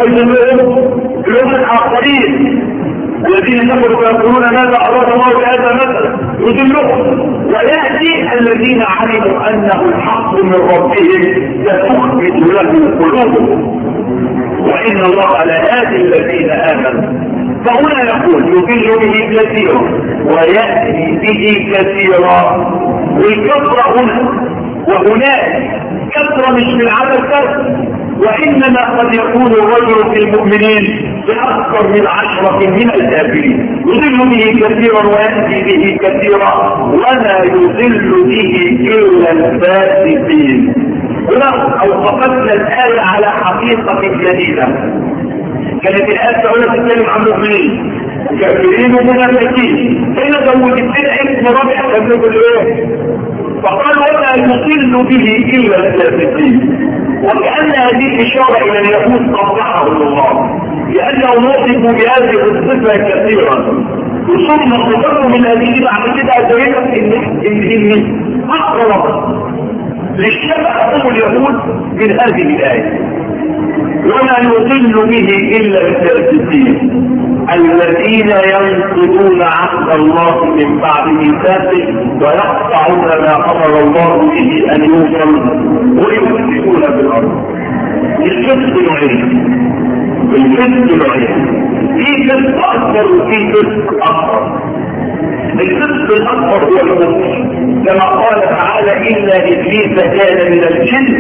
الأمم الآخرين الذين كفروا فيقولون ماذا أراد الله بهذا مثلا يضلهم. ويأتي الذين علموا أنه الحق من ربهم فتخبت له قلوبهم وإن الله لهادي الذين آمنوا. فهنا يقول يضل به كثيرا ويأتي به كثيرا. والكثرة هنا وهناك كثرة مش من عدد كثرة، وإنما قد يكون الرجل في المؤمنين بأكثر من عشرة من الكافرين. يضل به كثيرا ويأتي به كثيرا ولا يضل به إلا الفاسقين. هنا أوقفتنا الآية على حقيقة جديدة. كانت الآية تعالى تتكلم عن مؤمنين كافرين ومنافقين، هنا زود الدين اسم رابع تبلغ الايه؟ فقال ولا يضل به إلا الفاسقين. وكأن هذه إشارة إلى اليهود قطعهم الله لأنه وصفوا بهذه الصفة كثيرا، ثم صفته من هذه بعد كده أدرينا إن إن أقرب للشبه هم اليهود من هذه الآية. ولا يضل به إلا الفاسقين الذين ينقضون عهد الله من بعد ميثاقه ويقطعون ما أمر الله به أن يوصل ويفسدون في الأرض. الفسق نوعين، الفسق نوعين، في فسق أكبر وفي فسق أكبر. الفسق الأكبر هو الكفر كما قال تعالى إن إبليس كان من الجن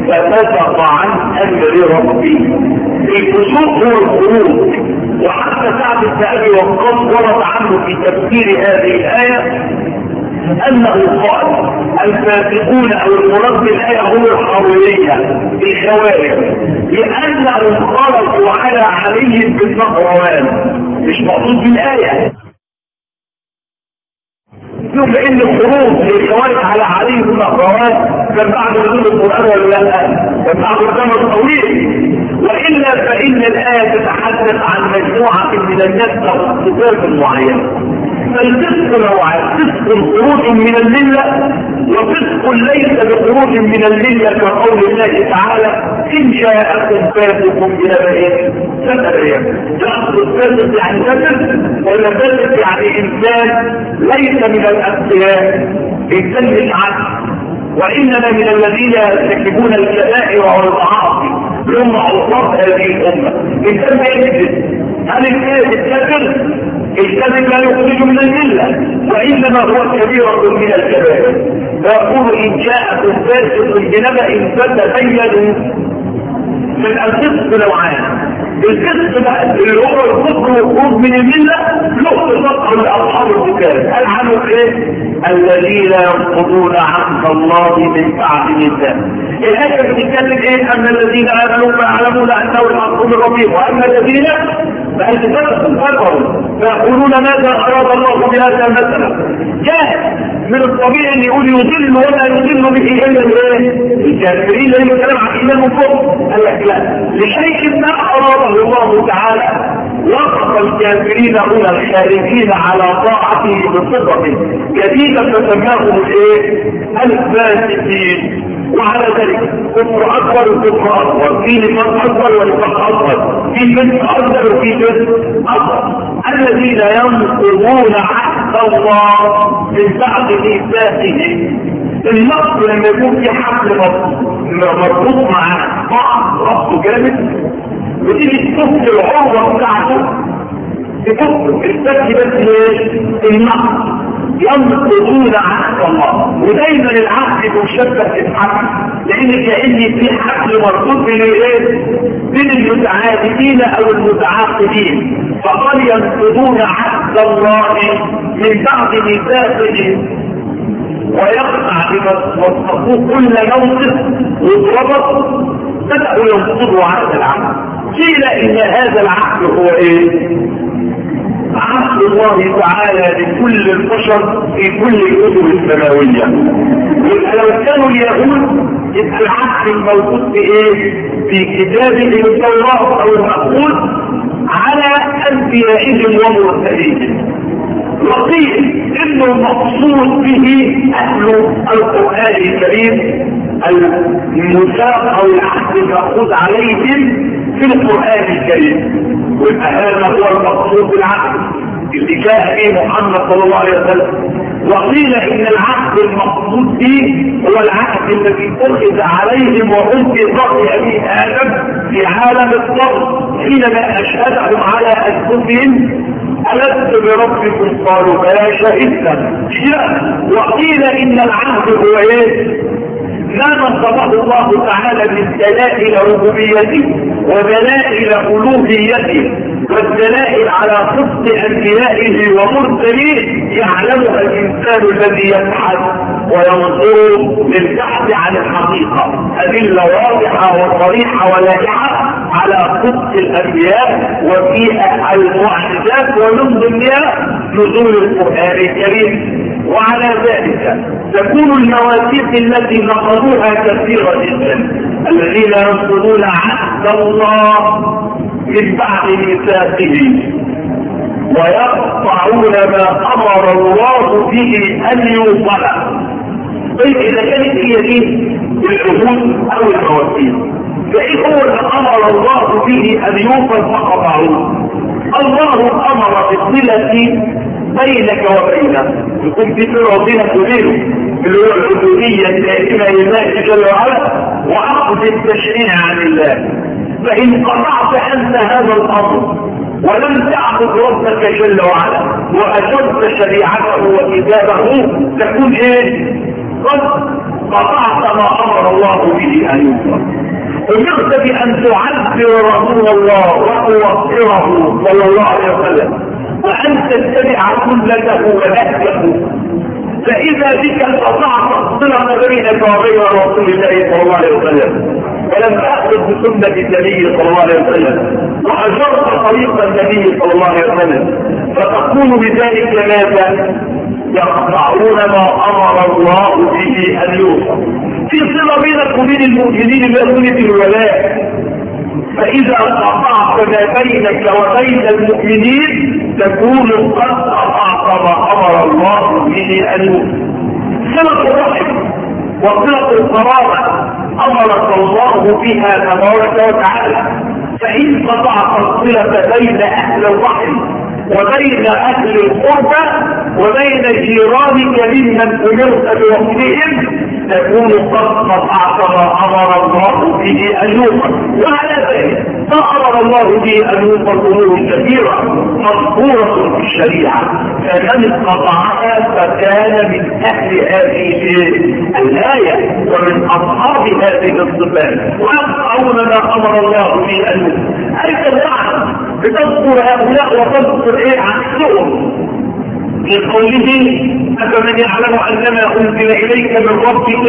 ففسق عن امر ربه. الفسوق هو الخروج. وحتى سعد بن ابي وقاص ورد عنه في تفسير هذه الايه انه قال الفاسقون او المراد بالايه هم الحروريه الخوارج، لانهم خرجوا على علي بالنهروان. مش مقصود بالايه شوف ان الخروج للخوارج على علي بالنهروان كان بعد نزول القران ولا لا؟ كان بعد زمن طويل. والا فان الايه تتحدث عن مجموعه من الناس او صفات معينه. فالفسق نوعان: فسق خروج من المله، وفسق ليس بخروج من المله كقول الله تعالى ان جاءكم فاسق بنبأ فتبين. يقصد فاسق يعني فاسق ولا فاسق يعني انسان ليس من الاتقياء، انسان مش عدل، وانما من الذين يرتكبون الكبائر والمعاصي هم اوصاف هذه الامه. انسان ما يكذب. هل الكذب الكافر؟ الكذب لا يخرج من المله، وانما هو كبيره من الكبائر. فيقول ان جاءكم فاسق بنبأ فتبينوا. من الفسق نوعان: الفسق بقى اللي هو الكفر والخروج من المله له تفكر لاصحاب الكتاب. قال عنه ايه؟ الذين ينقضون عهد الله من بعد ميثاقه. الايه بتتكلم ايه؟ ان الذين امنوا فيعلمون انه الحق من ربهم، واما الذين فكفروا فيقولون ماذا اراد الله بهذا مثلا. جاء من الطبيعي ان يقول يضل ولا يضل به الا الايه؟ الكافرين، لانه كلام عن ايمان وكفر. قال لك لا، لشيء ما اراده الله تعالى وصف الكافرين هنا الخارجين على طاعته بصفه جديده فسماهم الايه؟ الفاسقين. وعلى ذلك كفر اكبر وكفر اصغر، في نفاق اكبر ونفاق اصغر، في فسق اكبر وفي فسق اصغر. الذين ينقضون عهد الله من بعد ميثاقه. النقض لما يكون في حبل مربوط مع بعض ربطه جامد وتيجي تفك العروه بتاعته تفك الفك بس ايه؟ النقض. ينقضون عهد الله، ودايما العهد مشبه بالحبل، لان كأن في حبل مربوط بين ايه؟ بين المتعاهدين او المتعاقدين. فقال ينقضون عهد الله من بعد ميثاقه ويقطع بما وصفوه كل موقف واتربط. بدأوا ينقضوا عهد العهد. قيل ان هذا العهد هو ايه؟ عهد الله تعالى لكل البشر في كل الكتب السماويه. ولو كانوا اليهود يبقى العهد الموجود في ايه؟ في كتابهم التوراه او المأخوذ على انبيائهم ومرسلين. وقيل انه المقصود به اهل القران الكريم الميثاق او العهد المأخوذ عليهم في القران الكريم. وهذا هو المقصود بالعهد اللي جاء به محمد صلى الله عليه وسلم. وقيل ان العهد المقصود به هو العهد الذي اخذ عليهم وهم في ظهر ابي ادم في عالم الصرف حينما اشهدهم على انفسهم ألست بربكم قالوا بلى شهدنا. وقيل ان العهد هو ايه؟ ما نصبه الله تعالى من دلائل ربوبيته ودلائل الوهيته والدلائل على صدق انبيائه ومرسليه يعلمها الانسان الذي يبحث وينظر للبحث عن الحقيقه. ادله واضحه وصريحه ولائحه على صدق الانبياء وفيها المعجزات ومن ضمنها نزول القران الكريم. وعلى ذلك تكون المواثيق التي نقضوها كثيرة جدا. الذين ينقضون عهد الله من بعد ميثاقه ويقطعون ما امر الله به ان يوصل. طيب اذا كانت هي دي العهود او المواثيق، فايه هو اللي امر الله به ان يوصل فقطعوه؟ الله امر بالصله بينك وبينه، يكون في صله بينك وبينه اللي هو العبوديه الدائمه لله جل وعلا واخذ التشريع عن الله. فان قطعت انت هذا الامر ولم تعبد ربك جل وعلا واجبت شريعته وكتابه تكون ايه؟ قد قطعت ما امر الله به ان يوصل. امرت بان تعذر رسول الله وتوقره صلى الله عليه وسلم وان تتبع سنته ونهجه، فاذا بك قطعت الصله بينك وبين رسول الله صلى الله عليه وسلم ولم تاخذ بسنه النبي صلى الله عليه وسلم وأجرت طريق النبي صلى الله عليه وسلم، فتكون بذلك ماذا؟ يقطعون ما أمر الله به أن يوصل. في صلة بينك وبين المؤمنين بأسنة الولاء، فإذا قطعت ما بينك وبين المؤمنين تكون قد قطعت ما أمر الله به أن يوصل. صلة الرحم وصلة القرابة أمرك الله بها تبارك وتعالى، فإن قطعت الصلة بين أهل الرحم وبين أهل القربى وبين جيرانك ممن أمرت بوصلهم تكون قد قطعت ما أمر الله به أن يوصل. وعلى ذلك ما أمر الله به أن يوصل أمور كثيرة مذكورة في الشريعة، فمن قطعها فكان من أهل هذه الآية ومن أصحاب هذه الصفات، ويقطعون ما أمر الله به أن يوصل. أيضا الوعد بتذكر هؤلاء وتذكر إيه عكسهم في قوله أفمن يعلم أنما أنزل إليك من ربك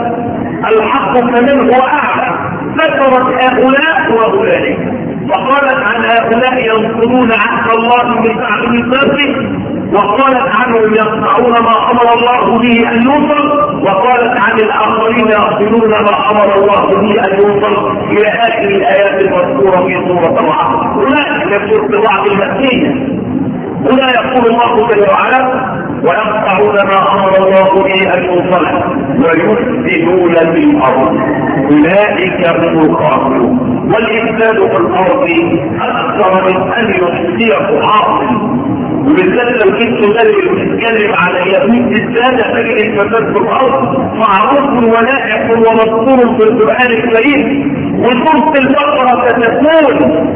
الحق فمن هو أعلم. ذكرت هؤلاء وأولئك وقالت عن هؤلاء ينصرون عهد الله من بعد ميثاقه، وقالت عنهم يقطعون ما أمر الله به أن يوصل، وقالت عن الآخرين يصلون ما أمر الله به أن يوصل إلى آخر الآيات المذكورة في سورة الرعد. أولئك في سورة الرعد المكية. هنا يقول الله جل وعلا ويقطعون ما امر الله به ان يوصل ويفسدون في الارض اولئك هم الخاسرون. والافساد في الارض اكثر من ان يحصيه عاصم، وبالذات لو كنت تدرس وتتكلم على يهود الساده تجد الفساد في الارض معروف ولائق ومذكور في القران الكريم، وسوره البقره ستكون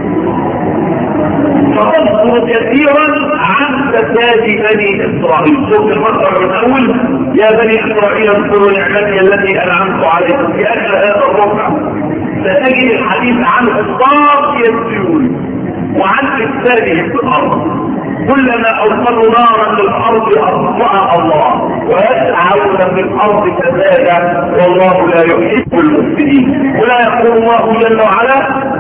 فتذكر كثيرا عن فساد بني اسرائيل. سوره البقره الاول يا بني اسرائيل اذكروا نعمتي التي انعمت عليكم في اخر هذا الربع ستجد الحديث عن عصاة يسجون وعن افسادهم في الارض. كلما اوقدوا نارا للارض اطفاها الله ويسعون في الارض فسادا والله لا يحب المفسدين. ولا يقول الله جل وعلا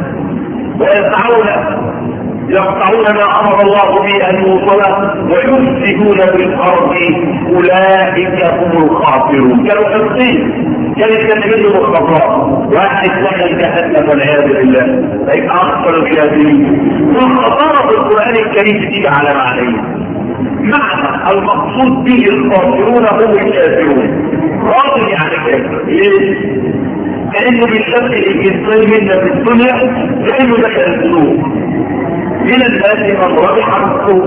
ويسعون يقطعون ما امر الله به ان يوصل ويفسدون في الارض اولئك هم الخاسرون. كانوا حرصين، كانت تنفيذ الخطا واحد دخل جهنم والعياذ بالله فيبقى اكثر الكافرين. والخطاره في القران الكريم تيجي على معنيه. معنى المقصود به الخاسرون هم الكافرون. خاطر يعني كافر. ليه؟ لانه بيشبه الانسان منا في الدنيا لانه دخل الذنوب. من الناس من ربح السوق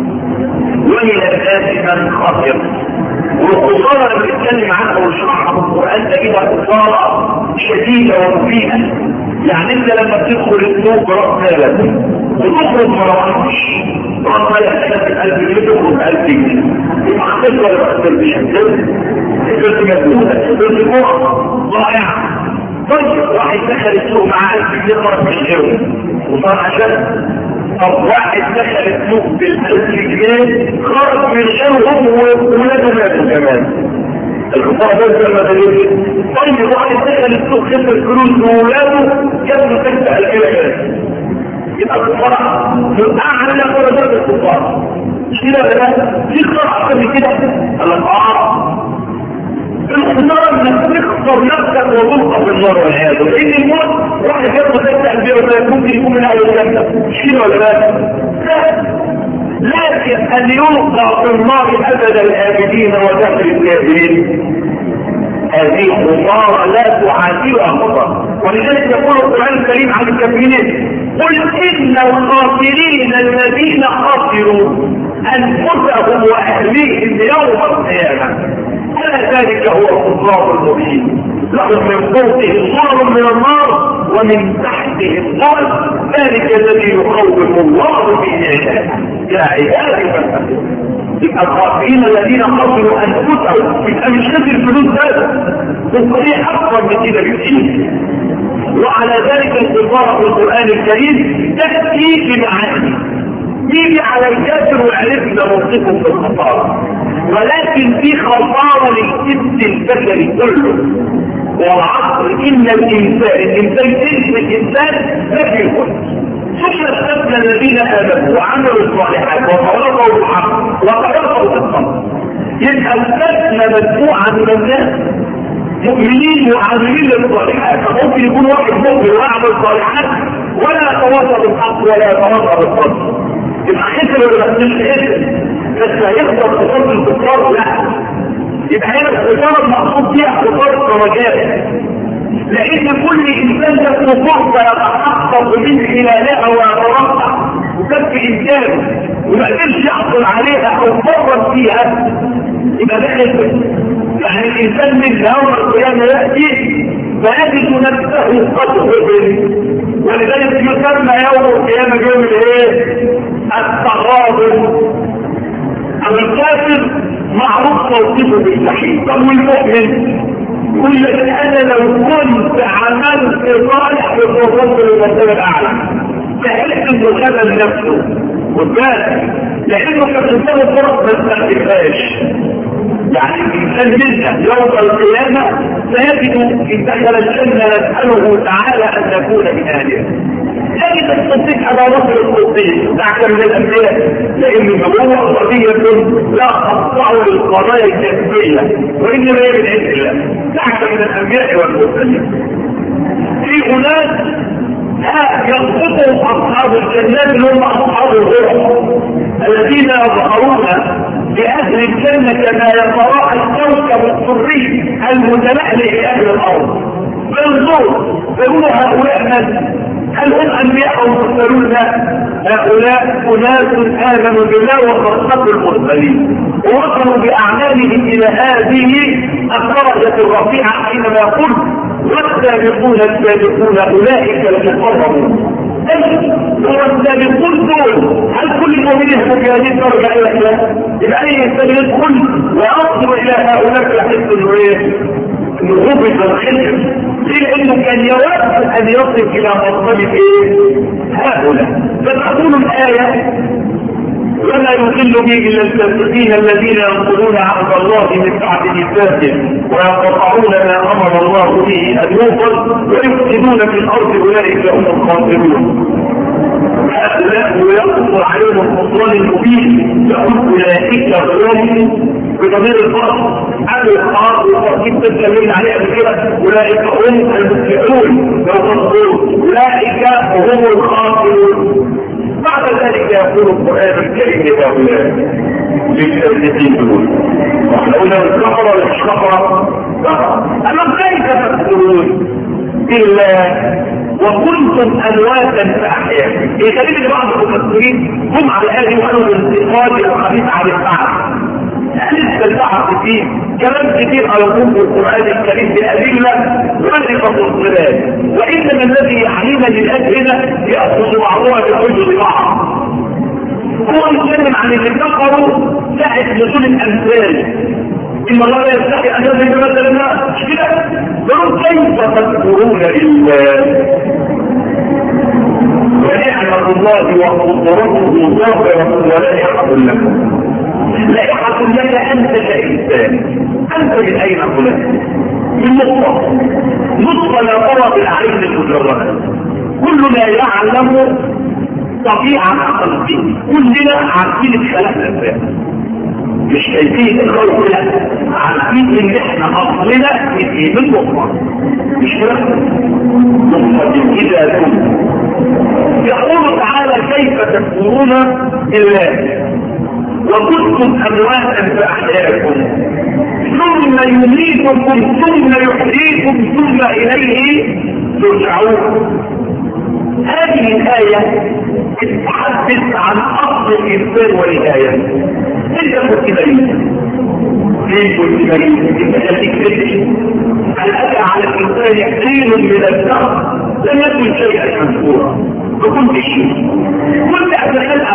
ومن الناس من خسر. والخسارة اللي بنتكلم عنها والشرح في القرآن تجدها خسارة شديدة ومفيدة. يعني انت لما تدخل السوق برأس مالك وتخرج ما روحش برأس مالك ثلاثة ألف جنيه تخرج ألف جنيه يبقى خسر ولا ما خسرتش؟ خسرت مجهودك خسرت مخك ضائع. طيب واحد دخل السوق مع ألف جنيه خرج من غيره وصار عشان. طب واحد دخل السوق بالألف جنيه خرج من غيرهم وولاده ماتوا كمان. الخطأ ده لما تجد. طيب واحد دخل السوق خسر فلوس وولاده جابوا ستة ألف جنيه. يبقى الخطأ من أعلى درجات الخطأ. مش كده بقى؟ في خطأ أكتر من كده؟ قال لك آه. الخسارة انك تخسر نفسك وتلقى في النار والعياذ بالله. لان الموت واحد ياخد ستة ألف جنيه ممكن يكون من اهل الجنة. مش كده ولا لا؟ لا. لكن ان يلقى في النار ابد الابدين ودخل الكافرين هذه خسارة لا تعادلها خطأ. ولذلك يقول القرآن الكريم عن الكافرين قل ان الخاسرين الذين خسروا انفسهم واهليهم يوم القيامة ألا ذلك هو الخسران المبين. لهم من فوقهم ظلم من النار ومن تحتهم ظلم ذلك الذي يخوف الله به عباده. يا عبادي فاتقون الخاسرين الذين خسروا انفسهم. يبقى مش خسر الفلوس بس، الصحيح اكثر من كده بكثير. وعلى ذلك العباره في القران الكريم تاتي بمعاني يجي على الكافر وعرفنا موقفه في الخساره، ولكن في خساره للجنس البشري كله. والعصر ان الانسان الانسان جنس الانسان لا في الخلق. ثم استثنى الذين امنوا وعملوا الصالحات وتواصوا بالحق وتواصوا بالصبر. يبقى استثنى مجموعه من الناس مؤمنين وعاملين للصالحات، فممكن يكون واحد مؤمن ويعمل صالحات ولا يتواصى بالحق ولا يتواصى بالصبر، يبقى خسر ولا ما خسرش خسر، بس هيخسر خسارة الكفار لا. يبقى هنا الخسارة المقصود فيها خسارة درجات، لأن كل إنسان له فرصة يتحقق من خلالها ويترقى وكان في إمكانه وما قدرش يحصل عليها أو فرط فيها، يبقى ده خسر. يعني الإنسان من يوم القيامة يأتي فيجد نفسه قد خسر، ولذلك يسمى يوم القيامة يوم الايه؟ التغابن. أما الكافر معروف توصيفه بالجحيم. طب والمؤمن يقول لك انا لو كنت عملت صالح في الرب للمرتبه الاعلى فحس انه خذل نفسه وبالك، لانه كان قدامه فرص ما استخدمهاش. يعني الانسان منا يوم القيامه سيجد ان دخل الجنه نساله تعالى ان نكون من اهلها. لكن الصديق ابا بكر الصديق احسن من الانبياء، لان النبوه قضيه لا تخضع للقضايا الكسبيه وانما هي من عند الله، احسن من الانبياء والمرسلين. في اناس يسقطهم اصحاب الجنات اللي هم اصحاب الغرف الذين يظهرون لاهل الجنه كما يتراءى الكوكب السري المتلألئ لاهل الارض. فينظروا فيقولوا هؤلاء من؟ هل هم انبياء او مرسلون؟ هؤلاء اناس امنوا بالله وصدقوا المرسلين ووصلوا باعمالهم الى هذه الدرجه الرفيعه حينما يقول والسابقون السابقون اولئك المقربون. هو السابقون دول هل كل المؤمنين في هذه الدرجه الى الله؟ يبقى اي انسان يدخل وينظر الى هؤلاء يحس انه ايه؟ انه غبط الخلق، لانه كان يود ان يصل الى مرتبه ايه؟ هؤلاء. فتقول الايه ولا يضل به الا الفاسقين الذين ينقضون عهد الله من بعد ميثاقه ويقطعون ما امر الله به ان يوصل ويفسدون في الارض اولئك هم الخاسرون. هؤلاء ويقصر عليهم الخسران المبين يقول اولئك هم بضمير الفرق عن الخاص والتركيب تتكلمنا عليه قبل كده، اولئك هم المفلحون لو تصبروا اولئك هم الخاسرون. بعد ذلك يقول القرآن الكريم لهؤلاء للكافرين دول واحنا قلنا الكفر ولا مش كفر؟ كفر. اما كيف تكفرون الا وكنتم امواتا فاحياكم؟ ايه دليل بعض المفسرين هم على هذه وقالوا الانتقاد الخبيث عن البعث. لسه البعث فيه كلام كثير على ضمن القرآن الكريم بأدلة مغرقة الظلال، وإنما الذي يعنينا للأجهزة يأخذ بعضها بحجة بعض. هو يتكلم عن اللي كفروا ساعة نزول الأمثال، إن الله لا يستحي أن يضرب مثلا مش كده؟ قالوا كيف تذكرون بالله ونعمة الله وقدرته ظاهرة ولا يحصل لكم. لا يحصل لك أنت كإنسان، أنت من أين خلقت؟ من نطفة، نطفة لا ترى بالعين المجردة. كلنا يعلم طبيعة خلقه، كلنا عارفين الخلق ازاي، مش شايفين الخلق لا، عارفين ان احنا اصلنا من نطفة، مش كده؟ نطفة إذا كنت. يقول تعالى كيف تكفرون بالله وكنتم امواتا فاحياكم ثم يميتكم ثم يحييكم ثم اليه ترجعون. هذه الايه تتحدث عن اصل الانسان ونهايته. انت كنت ميت، ليه كنت ميت؟ انت تكتشف هل اتى على الانسان حين من الدهر لم يكن شيئا مذكورا، فكنت شيء كنت اتخلق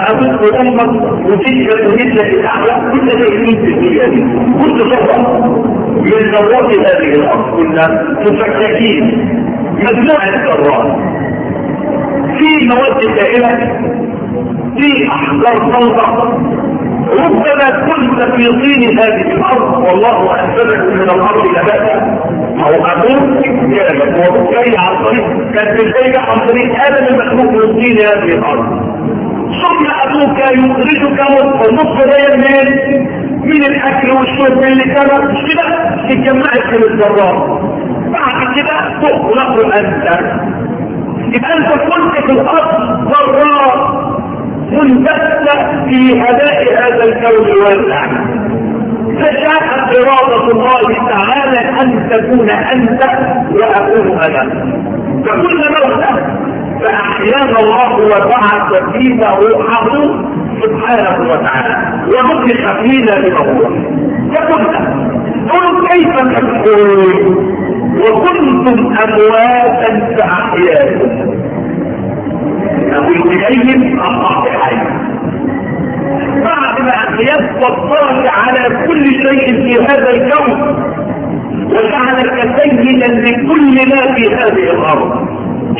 ابوك وامك وتشهد وجدك الاعلام كل ده يمين في الدنيا دي كنت صفر من ذرات هذه الارض كنا مفككين مجموعه ذرات في مواد سائله في احجار صلبه ربما كنت في طين هذه الارض والله انزلك من الارض نباتا او ابوك كانت وابوك جاي عن طريق كانت جاي عن طريق ادم المخلوق من طين هذه الارض ثم ابوك يخرجك ونصف ليل من من الاكل والشرب اللي كانت مش كده اتجمعت من الذرات بعد كده تخلق انت يبقى انت كنت في الارض ذرات منبثة في هداء هذا الكون الواسع فشاءت إرادة الله تعالى أن تكون أنت وأكون أنا فكل موتى فأحيانا الله وبعث فينا روحه سبحانه وتعالى ونفخ فينا بروحه فقلنا قل كيف تكون وكنتم أمواتا فأحياكم أقول بأيهم أصحاب الحي بعد ما أحيات وطرك على كل شيء في هذا الكون وجعلك سيدا لكل ما في هذه الأرض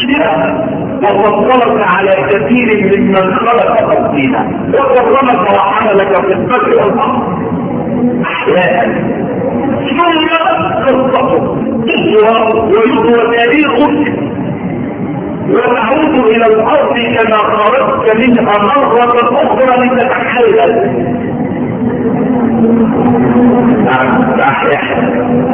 وفضلك على كثير ممن خلق تفضيلا وكرمك وحملك في البر والأرض أحياء ثم قصته تسوى ويسوى تاريخك وتعود الى الارض كما خرجت منها مرة اخرى لتتحلل فاحياء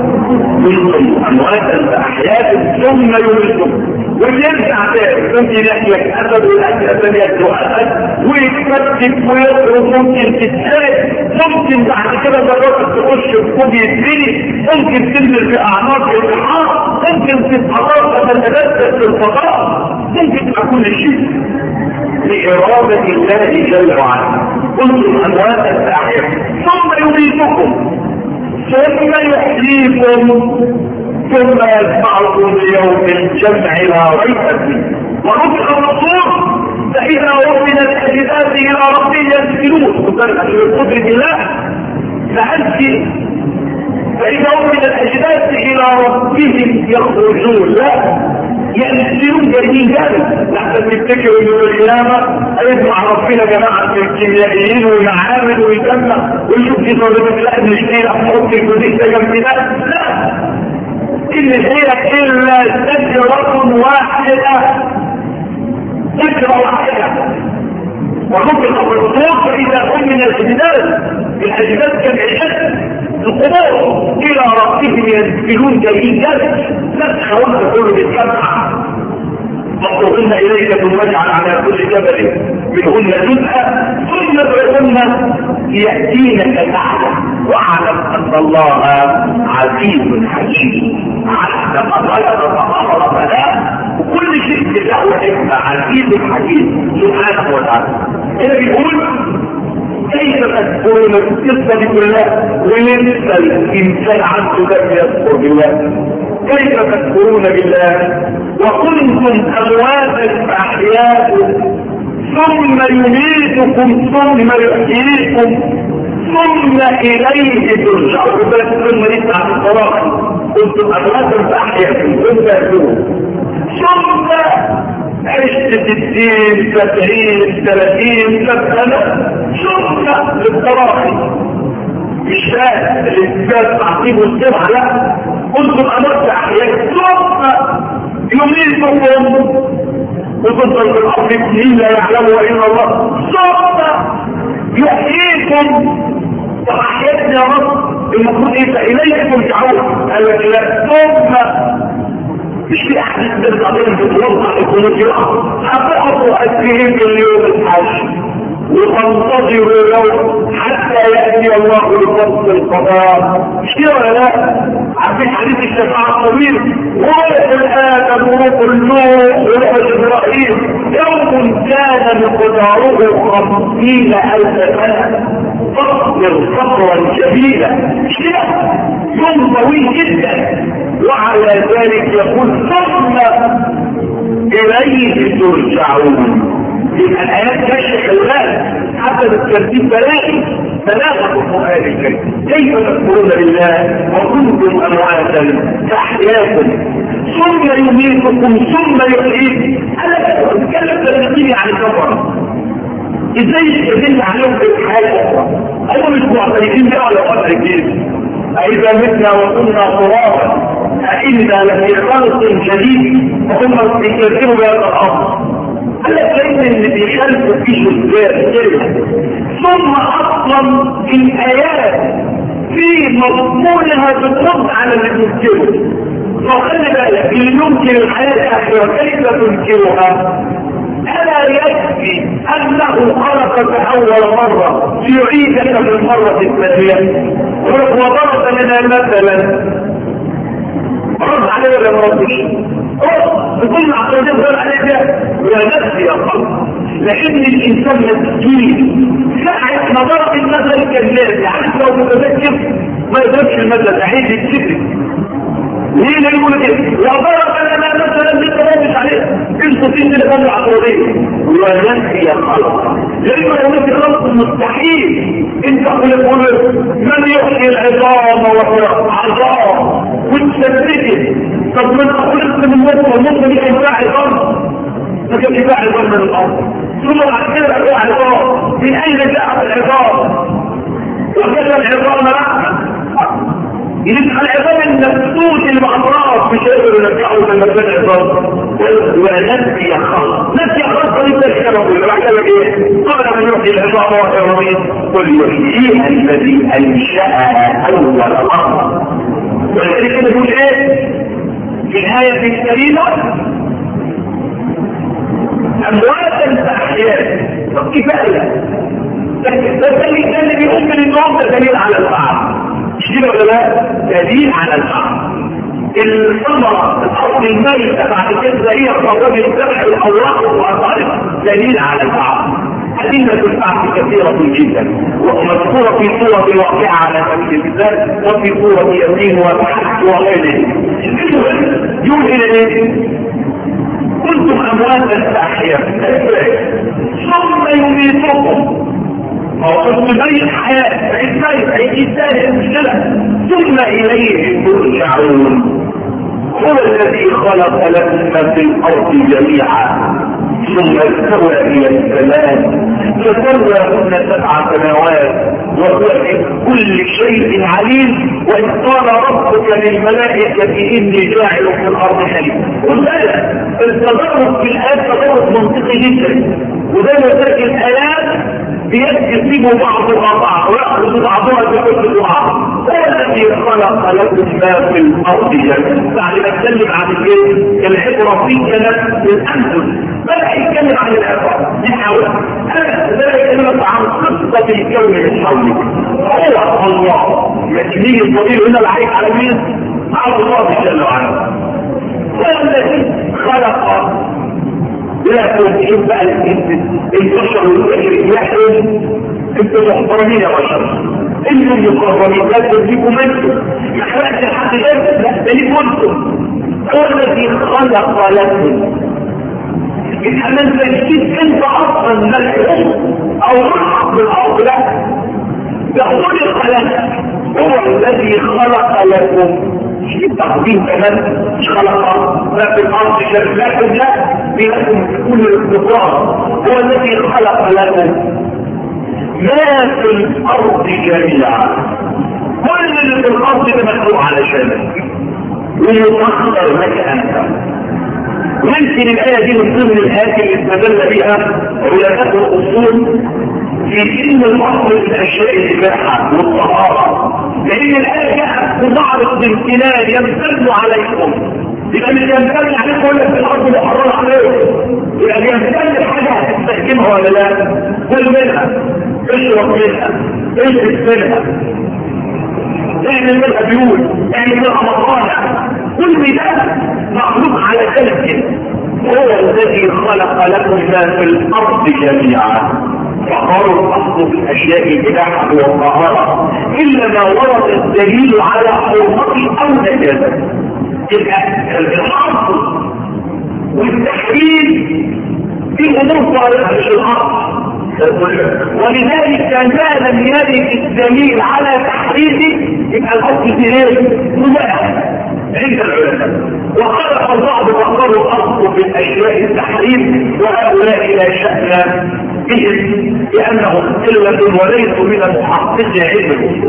منكم امواتا فاحياء ثم يميتكم ويرجع تاني ممكن يحيى اسد والاسد يبدو اسد ويتفتت ويضرب ممكن تتسال ممكن بعد كده ذراتك تخش في كوب يتبني ممكن تنزل في اعماق البحار ممكن تتحرك تتلذذ في الفضاء ممكن تبقى كل شيء لإرادة الله جل وعلا كنتم أمواتا فأحياء ثم يميتكم ثم يحييكم ثم يجمعكم ليوم الجمع لا ريب فيه ونفخ الصور فإذا هم من الأجداث إلى ربهم ينزلون وذلك بقدرة الله فأنت فإذا هم من الأجداث إلى ربهم يخرجون لا ينزلون جايين جانب لحتى تفتكروا انه القيامة هيجمع ربنا جماعة الكيميائيين ويعامل ويجمع ويشوف دي صدمة لا نشتري احط الجزيء ده جنبنا لا ان هي الا شجرة واحدة شجرة واحدة ونفخ في الصور فاذا هم من الاجداث الاجداث كالعشاء القبور الى ربهم ينزلون جايين جانب نفخ وانت كله بالسبعة مطلوبين اليك ثم اجعل على كل جبل منهن جزءا ثم ادعهن ياتينك الاعلى واعلم ان الله عزيز حكيم علم خلق فخلق لا وكل شيء له حكمه عزيز حكيم سبحانه وتعالى هنا بيقول كيف تذكرون القصه دي كلها وينسى الانسان عنه لم يذكر بالله كيف تذكرون بالله وكنتم امواتا فاحياكم ثم يميتكم ثم يحييكم ثم اليه ترجعون بس ثم يفتح الصراحه كنتم امواتا فاحياكم ثم يحييكم ثم عشت ستين سبعين ثلاثين سنه ثم للتراخي مش فاهم الانسان تعطيه السرعه لا كنتم امرت احياء ثم يميتكم وتفضل في الارض سنين لا يعلمها الا الله ثم يحييكم طب احياتنا يا رب المفروض ايه اليه ترجعون قال لك لا ثم مش في احاديث بتقدم بتوضح الكونوتيات هتقعدوا قدهم اليوم الحج وتنتظروا يوم حتى يأتي الله لفصل القضاء مش كده ولا لا؟ عارفين حديث الشفاعة الطويل وروح الآدم وروح النوح وروح إبراهيم يوم كان مقداره خمسين ألف سنة فاصبر صبرا جميلا مش كده؟ يوم طويل جدا وعلى ذلك يقول ثم إليه ترجعون يبقى الآيات ماشية خلال حسب الترتيب بلاغي بلاغة القرآن الكريم. كيف تكفرون بالله وكنتم أمواتا فأحياكم ثم يميتكم ثم يحييكم؟ أنا بتكلم تلقيني عن الكفر ازاي يستدل عليهم في الحياة؟ أنا مش معترفين بقى ولا معترفين؟ أئذا متنا وكنا ترابا أئنا لفي خلق جديد وهم يكرروا بهذا الأمر. ألا ليس اللي بيخلق فيه الزاد كلمة ثم أصلا الآيات في مضمونها بترد على اللي تنكره. فخلي بالك اللي يمكن الحياة الآخرة كيف تنكرها؟ ألا يكفي أنه خلقك أول مرة ليعيدك في المرة الثانية؟ وضرب لنا مثلا رد عليه ولا مرضش؟ بكل عقلين غير عليه ونفسي أقل. لكن الإنسان مسكين ساعة ما ضرب المثل الكذاب، يعني لو متذكر ما يضربش المثل عيد الكذب. ليه لا يقول كده؟ وضرب لنا مثلا بالتنافس عليه الصوتين اللي كانوا عقلين ونفسي أقل. لأنه لو خلق مستحيل انت تقول من يحيي العظام وهي عظام وتثبته. طب من خلقت من نصف والنصف دي كان فيها عظام؟ ما كان فيها عظام من الارض. ثم بعد كده فيها عظام. من اين جاءت العظام؟ وكذا العظام رحمه. يبقى العظام المبسوط المعمرات مش قادر يرجعوا لما كان عظام. ونسي خلق نسي خلق ليس الكلام اللي بعد ايه؟ قال من يحيي العظام وهي رميم قل يحييها الذي انشاها اول مره. ولذلك كده يقول ايه في الآية الكريمة؟ أمواتا فأحياء. طب كفاية بس اللي كان بيقوم من النوم ده دليل على البعض، مش كده ولا لا؟ دليل على البعض. الثمرة الأرض الميتة بعد كده هي خرج الذبح الأوراق والأطارق دليل على البعض. أدلة البعض كثيرة جدا ومذكورة في صورة الواقعة على سبيل المثال وفي صورة ياسين وتحت وغيره. يقول إلى إيه؟ كنتم أمواتا فأحياء ثم يميتكم. هو كنت ميت حياة عيد ميت عيد إنسان المشكلة ثم إليه ترجعون. هو الذي خلق لكم ما في الأرض جميعا ثم استوى إلى السماء فسواهن سبع سماوات وهو بكل شيء عليم. وإذ قال ربك للملائكة إني جاعل في الأرض خليفة. وذلك التدرج في الآيات تدرج منطقي جدا، وده نتاج الآيات بيكتسب بعضها بعض ويأخذ بعضها بكل بعض. هو الذي خلق لكم ما في الأرض جميعا. بعد ما اتكلم عن الايه؟ العبرة في كلام الأنفس بدأ يتكلم عن العبرة يحاول أنا بدأ يتكلم عن قصة الكون من حولك. هو الله يجنيه الضمير هنا العيب على مين؟ على الله جل وعلا. هو الذي خلق لا تنشوف بقى البشر والبشر يحرم. انتوا محترمين يا بشر، انتوا المقربين لا تنسيكم انتوا ما خلقش حد غير لا تنسيكم انتم. هو الذي خلق لكم. يبقى من تنسيك انت اصلا ملك او رحب بالارض لا ده خلق لك. هو الذي خلق لكم التقديم كمان مش خلق ما في الارض شر لكم لا بلكم كل الاختصار. هو الذي خلق لكم ما في الارض جميعا. كل اللي في الارض ده مخلوق علشانك ويسخر لك انت. ويمكن الايه دي من ضمن الايات اللي استدل بها علماء الاصول في ان الاصل في الاشياء الاباحه والطهاره، لان الايه جاءت بمعرض امتنان يمتن عليكم. يبقى مش يمتن عليكم ولا في الارض محرره عليكم، يبقى يمتن حاجه هتستخدمها ولا لا؟ كل منها اشرب منها اشرب منها اعمل منها بيوت اعمل منها مصانع. كل ده مخلوق على ذلك. هو الذي خلق لكم ما في الارض جميعا. فقالوا الاصل في الاشياء الاباحه والطهاره الا ما ورد الدليل على حرمه او نجاسه. يبقى الحظ والتحليل في امور صالحه في الارض، ولذلك ما لم يرد الدليل على تحريمه يبقى الاصل في ايه؟ مباح عند العلماء. وخلق البعض فقالوا الاصل في الاشياء التحريم، وهؤلاء لا شأن بهم لانهم قله وليسوا من المحقق علمه.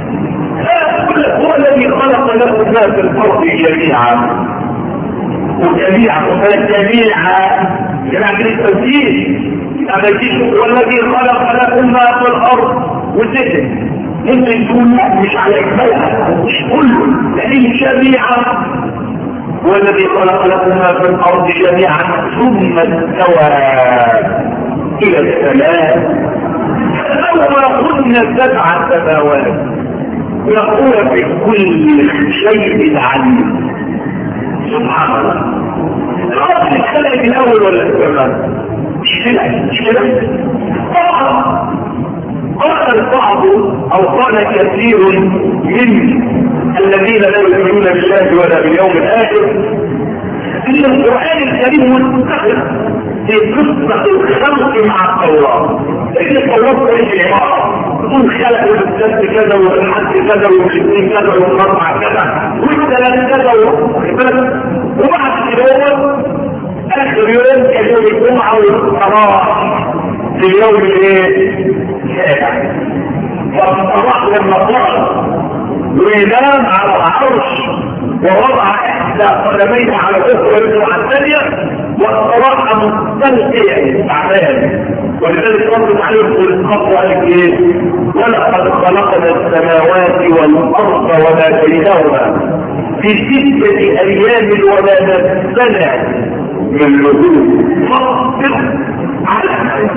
هو الذي خلق له ما في الارض جميعا وجميعا وجميعا جميعا بالتوكيد. والذي خلق لكم ما في الارض والذكر ممكن تكون مش على اجمالها مش كله لكن جميعا. والذي خلق لكم ما في الارض جميعا ثم استوى الى السماء فسواهن سبع سماوات يقول في كل شيء عليم. سبحان الله. الارض اتخلقت الاول ولا السماء؟ مش كده مش كده. طبعا قال البعض او قال كثير من الذين لا يؤمنون بالله ولا باليوم الاخر ان القران الكريم مستقر في قصه الخلق مع التوراه. لان التوراه في العباره تقول خلق والثلاث كذا والحد كذا والاثنين كذا والاربعه كذا والثلاث كذا وبعد كده اخر يوم كان يوم الجمعه والصلاه في اليوم الايه؟ السابع. فالصباح لما طلع وينام على العرش ووضع احدى قدميه على الاخرى الجمعه الثانيه والصراحه مستلقيه تعبان. ولذلك ربنا عليه الخلق وقال ايه؟ ولقد خلقنا السماوات والارض وما بينهما في سته ايام وما نزلنا من لزوم فاصبر على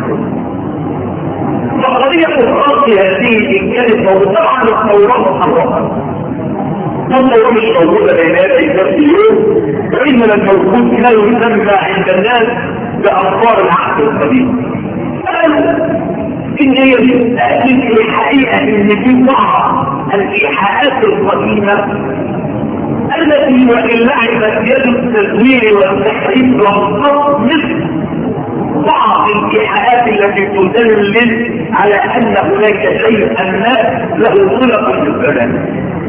فقضية الخلق هذه إن كانت موجودة طبعا التوراة محرمة. التوراة مش موجودة بين يدي نفس اليوم، وإنما الموجود ما يسمى عند الناس بأنصار العهد القديم. قالوا إن هي في الحقيقة إن في بعض الإيحاءات القديمة التي وإن لعبت يد التزوير والتحريف والصف مثل بعض الإيحاءات التي تدلل على أن هناك شيئا ما له خلق في الزمان.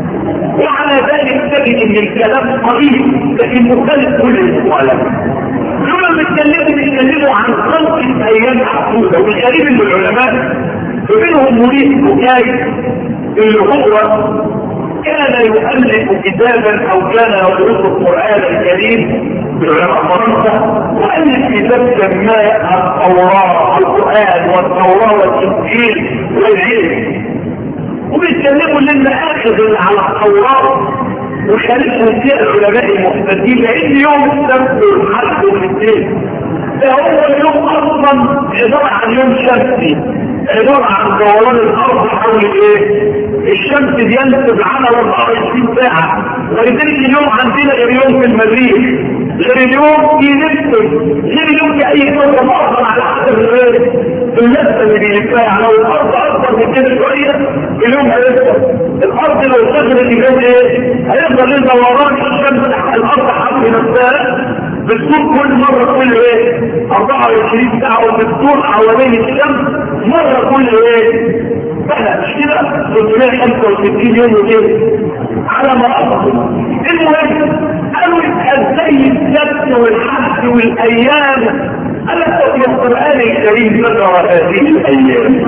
وعلى ذلك تجد ان الكلام قليل لكن مختلف كل المؤلف. لما بيتكلموا بيتكلموا عن خلق الايام محدوده، والغريب ان العلماء ومنهم مريد بكاي اللي هو كان يؤلف كتابا او كان يدرس القران الكريم بالعلماء فرنسا، وألف كتاب سماه التوراة والقرآن والتوراة والإنجيل والعلم. وبيتكلموا لنا آخذ على التوراة وشاركوا فيها العلماء المحتدين، لأن يوم السبت والحد والاثنين ده هو اليوم أصلا عبارة عن يوم شمسي، عبارة عن دوران الأرض حول إيه؟ الشمس بينسب عنها أربعة وعشرين ساعة، ولذلك اليوم عندنا غير يوم في المريخ، غير اليوم في نفسه، غير اليوم في أي كوكب أصلا على حسب النفس اللي بيلفها. لو الأرض أكبر من كده شوية اليوم هيكبر. الأرض لو شغلت اليوم إيه؟ هيفضل لنا وران الشمس الأرض حول نفسها بتدور كل مرة كل ايه أربعة وعشرين ساعة وبتدور حوالين الشمس مرة كل ايه بقى مش كده ثلاثمائة وخمسة وستين يوم وكده على ما أصبح. المهم قالوا ازاي السبت والحد والايام ألا في القرآن الكريم ذكر هذه الايام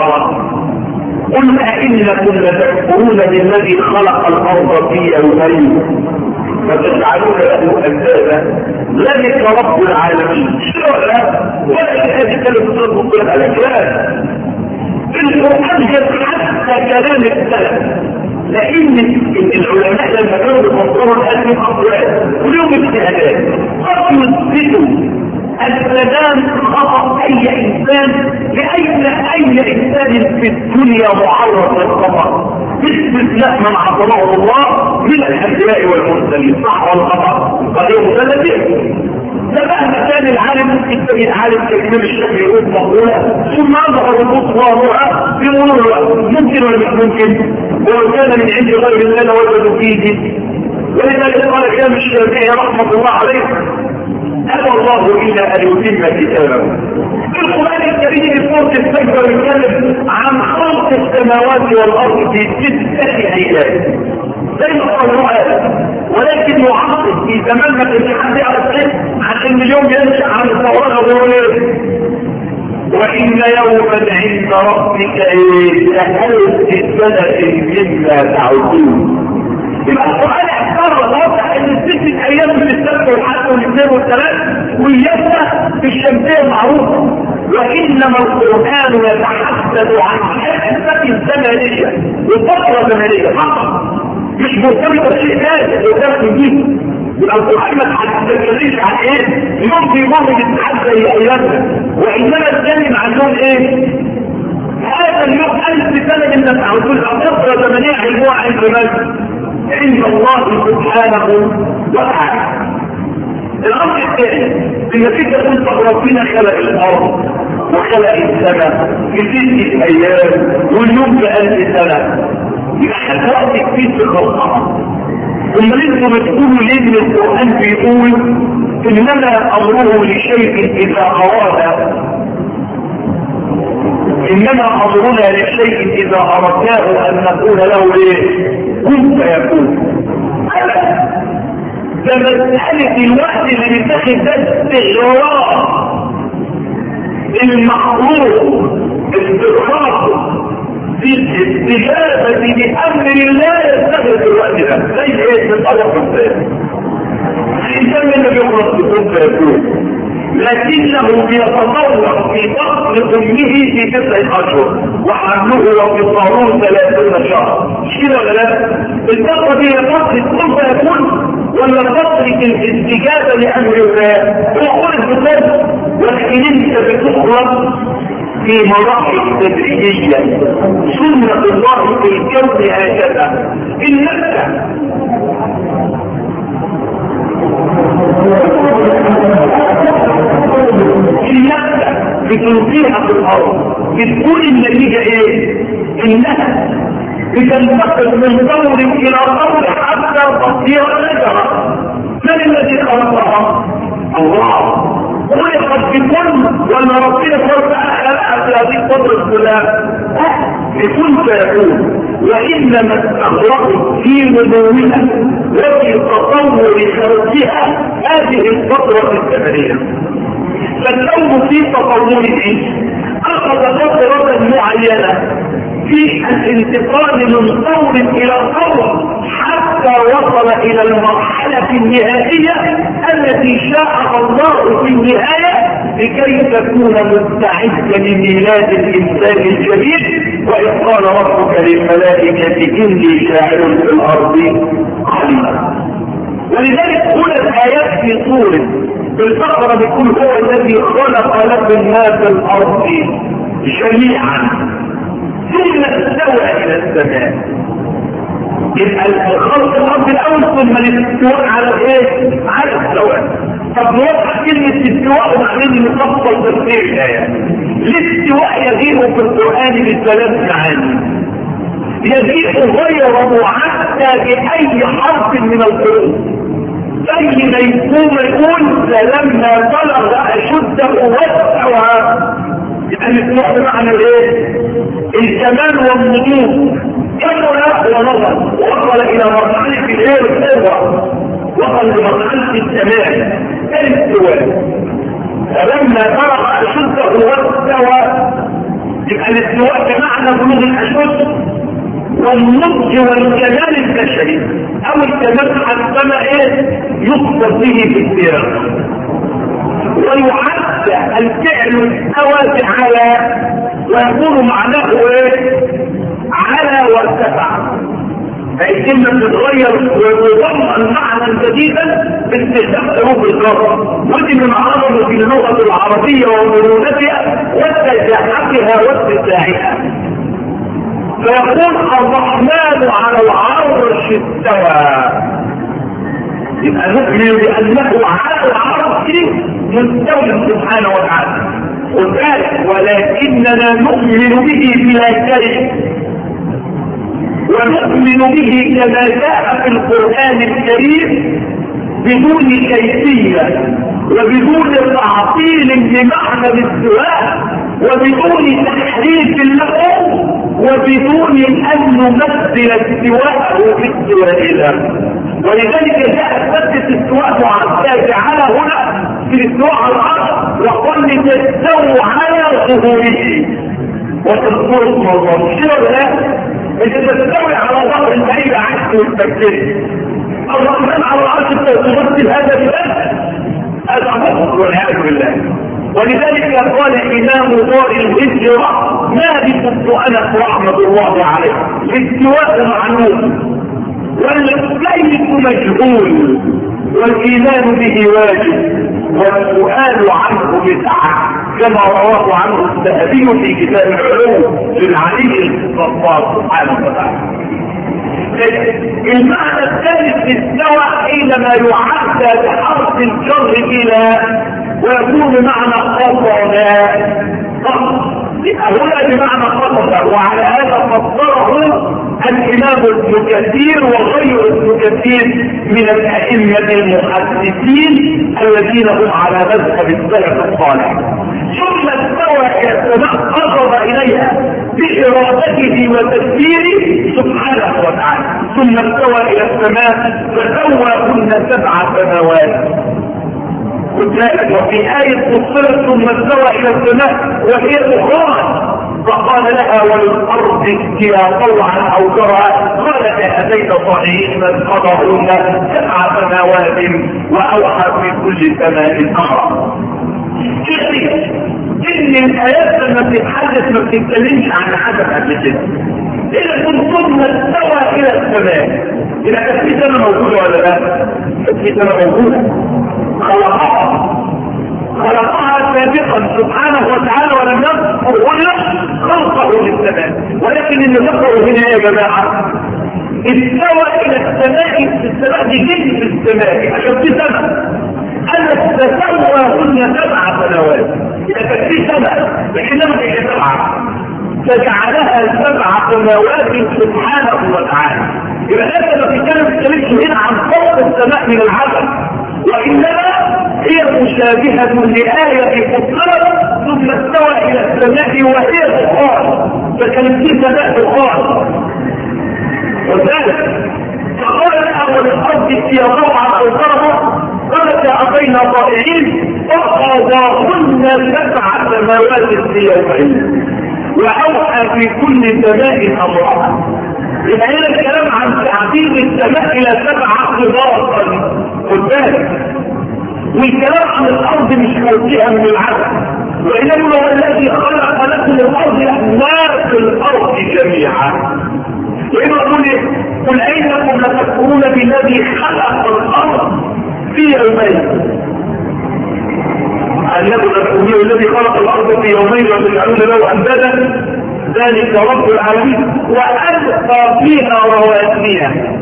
قلنا انكم لتكفرون بالذي خلق الارض في يومين فتجعلون له اندادا ذلك رب العالمين. ولا هذه كلمه رب العالمين القران جاب حتى كلام السلف، لان العلماء لما كانوا بيفسروا هذه الاقوال ولهم اجتهادات قد يثبتوا السلام خطأ اي انسان لأين اي انسان في الدنيا معرض للخطأ باستثناء من عصمه الله من الانبياء والمرسلين، صح ولا خطأ؟ قد هي مسلمين. فمهما كان العالم ممكن تجد عالم كلمه الشكل يقول مقوله ثم اظهر النص واضحه في مرور الوقت، ممكن ولا مش ممكن؟ ولو كان من عند غير الله لوجدوا فيه. ولذلك قال الامام الشافعي رحمه الله عليه أبى الله إلا أن يتم كتابه. القرآن الكريم في سورة الفجر يتكلم عن خلق السماوات والأرض في ستة أيام زي ما قالوا، ولكن يعقد في زماننا في حد يعرف عشان اليوم ينشأ عن الفراغ ويقول وإن يوما عند ربك كألف سنة مما تعودون. يبقى القرآن احتار واضح ان الست ايام من السبت والحد والاثنين والثلاث ويبدا في الشمسيه معروفه، وانما القرآن يتحدث عن حسبة زمنيه وفتره زمنيه فقط، مش مرتبطه بشيء ثاني مرتبط به. يبقى القرآن ما تتكلمش عن ايه؟ يوم في يوم بتتحدى ايامنا، وانما اتكلم عن يوم ايه؟ هذا اليوم ألف سنة من تعودون أو فترة زمنية علموها عند من؟ عند الله سبحانه وتعالى. الأمر الثاني إن في تكون ربنا خلق الأرض وخلق السماء في ستة أيام واليوم بألف سنة، يبقى وقت كتير في الخلق. ثم انتم بتقولوا ليه من القرآن بيقول إنما أمره لشيء إذا أراد إنما أمرنا لشيء إذا أردناه أن نقول له إيه؟ كن فيكون. ده مسألة الوقت اللي بيتاخد ده استغراق المحظور استغراق في الاستجابة لأمر الله يستغرق الوقت ده زي ايه تتطرق ازاي؟ الإنسان اللي بيخلص بكون فيكون لكنه بيتطور في بطن امه في تسع اشهر وحمله وفصاله ثلاثون شهر. مش كده ولا لا؟ الفتره دي فتره كن فيكون ولا فتره الاستجابه لامر الله؟ هو قول الكتاب ولكن انت بتخلق في مراحل تدريجيه. سنه الله في الكون هكذا انك النفس بتلقيها في الارض بتكون النتيجه ايه؟ انها بتنتقل من طور الى طور حتى تصير شجره. من الذي خلقها؟ الله. خلقت بكل ولا ربنا خلقها خلقها في هذه القدره كلها؟ بكل فيكون. وانما استغرقت في نموها وفي تطور خلقها هذه الفتره الزمنيه. فالكون في تطوره اخذ فترة معينة في الانتقال من طور الى طور حتى وصل الى المرحلة النهائية التي شاء الله في النهاية لكي تكون مستعدة لميلاد الانسان الجديد. وإذ قال ربك للملائكة إني جاعل في الأرض خليفة. ولذلك هنا الآيات في سورة بالبقرة بيقول هو الذي خلق لكم ما في الأرض جميعا ثم استوى إلى السماء. يبقى خلق الأرض الأول ثم الاستواء على الايه؟ على السواء. طب نوضح كلمة استواء وبعدين نفصل تفسير الآية. الاستواء يجيء في القرآن بثلاث معاني. يجيء غير حتى بأي حرف من الحروف زي ما يكون يقول لما بلغ أشده واستوى. يبقى الاستواء بمعنى ايه؟ الكمال والنضوج. كمل ونظر وصل إلى مرحلة الايه القوة، وصل لمرحلة الكمال الاستواء. فلما بلغ أشده واستوى يبقى الاستواء بمعنى بلوغ الأشد والنضج والكمال البشري او الكمال حسب ايه يقصد به في السياق. ويعد الفعل استوى على ويكون معناه ايه؟ على وارتفع. هي كلمه بتتغير وتضم المعنى جديدا باستخدام حروف الجر، ودي من عرض في اللغه العربيه ومرونتها واتساعتها واتساعها. فيقول الرحمن على العرش استوى. يبقى نؤمن بانه على العرش مستوى سبحانه وتعالى. وذلك ولكننا نؤمن به بلا كيف، ونؤمن به كما جاء في القرآن الكريم بدون كيفية وبدون تعطيل لمعنى الاستواء وبدون تحريف له وبدون ان نمثل استواءه باستوائنا. ولذلك جاءت مادة الاستواء معدة جعلها هنا في الاستواء على الارض وقل تستووا على ظهوره وتذكر اسم الله. شنو ده؟ انت تستوي على ظهر البعيد عنك وتبكيه. الرحمن على العرش تمثل هذا بذلك هذا مخطئ والعياذ بالله. ولذلك قال امام دار الهجره مالك انس رحمه الله عليه الاستواء معلوم والكيف مجهول والايمان به واجب والسؤال عنه بدعه كما رواه عنه الذهبي في كتاب العلوم للعلي الغفار سبحانه وتعالى. المعنى الثالث استوى حينما يعدى بحرف الجر الى ويكون معنى قطعنا هنا بمعنى قطع. وعلى هذا فسره الامام ابن كثير وغير ابن كثير من الائمه المحدثين الذين هم على مذهب السلف الصالح. ثم استوى الى السماء قرب اليها بارادته وتدبيره سبحانه وتعالى. ثم استوى الى السماء فسواهن سبع سماوات. وفي آية فصلت ثم استوى إلى السماء وهي دخان فقال لها وللأرض ائتيا طوعا أو كرها قالت أتيت طائعين فاسقطهن سبع سماوات وأوحى في كل سماء أمرا. إن الآيات لما بتتحدث ما بتتكلمش عن حدث قبل كده. إذا كنت ثم استوى إلى السماء إذا كانت في سماء موجودة ولا لا؟ كانت في سماء موجودة خلقها خلقها سابقا سبحانه وتعالى ولم يذكر هنا خلقه للسماء. ولكن اللي ذكره هنا يا جماعه استوى الى السماء في السماء دي جنس السماء عشان في سماء ان تسواهن سبع سنوات. اذا كانت في سماء حينما هي سبعه فجعلها سبع سماوات سبحانه وتعالى. يبقى هذا ما بيتكلم الكلام هنا عن فوق السماء من العدم وإنما هي مشابهة لآية فصلت ثم استوى إلى السماء وهي دخان فكانت في سماء دخان. وذلك فقال لها وللأرض ائتيا طوعا أو كرها قالت أتينا طائعين فقضاهن سبع سماوات في يومين وأوحى في كل سماء أمرها. يبقى هنا الكلام عن تعديل السماء إلى سبع قضاء قدام والكلام عن الارض مش موجهه من العدم وانما هو الذي خلق لكم الارض ما في الارض جميعا. وإنه يقول قل اينكم لتكفرون بالذي خلق الارض في يومين انكم لتكفرون الذي خلق الارض في يومين وتجعلون له اندادا ذلك رب العالمين والقى فيها رواسي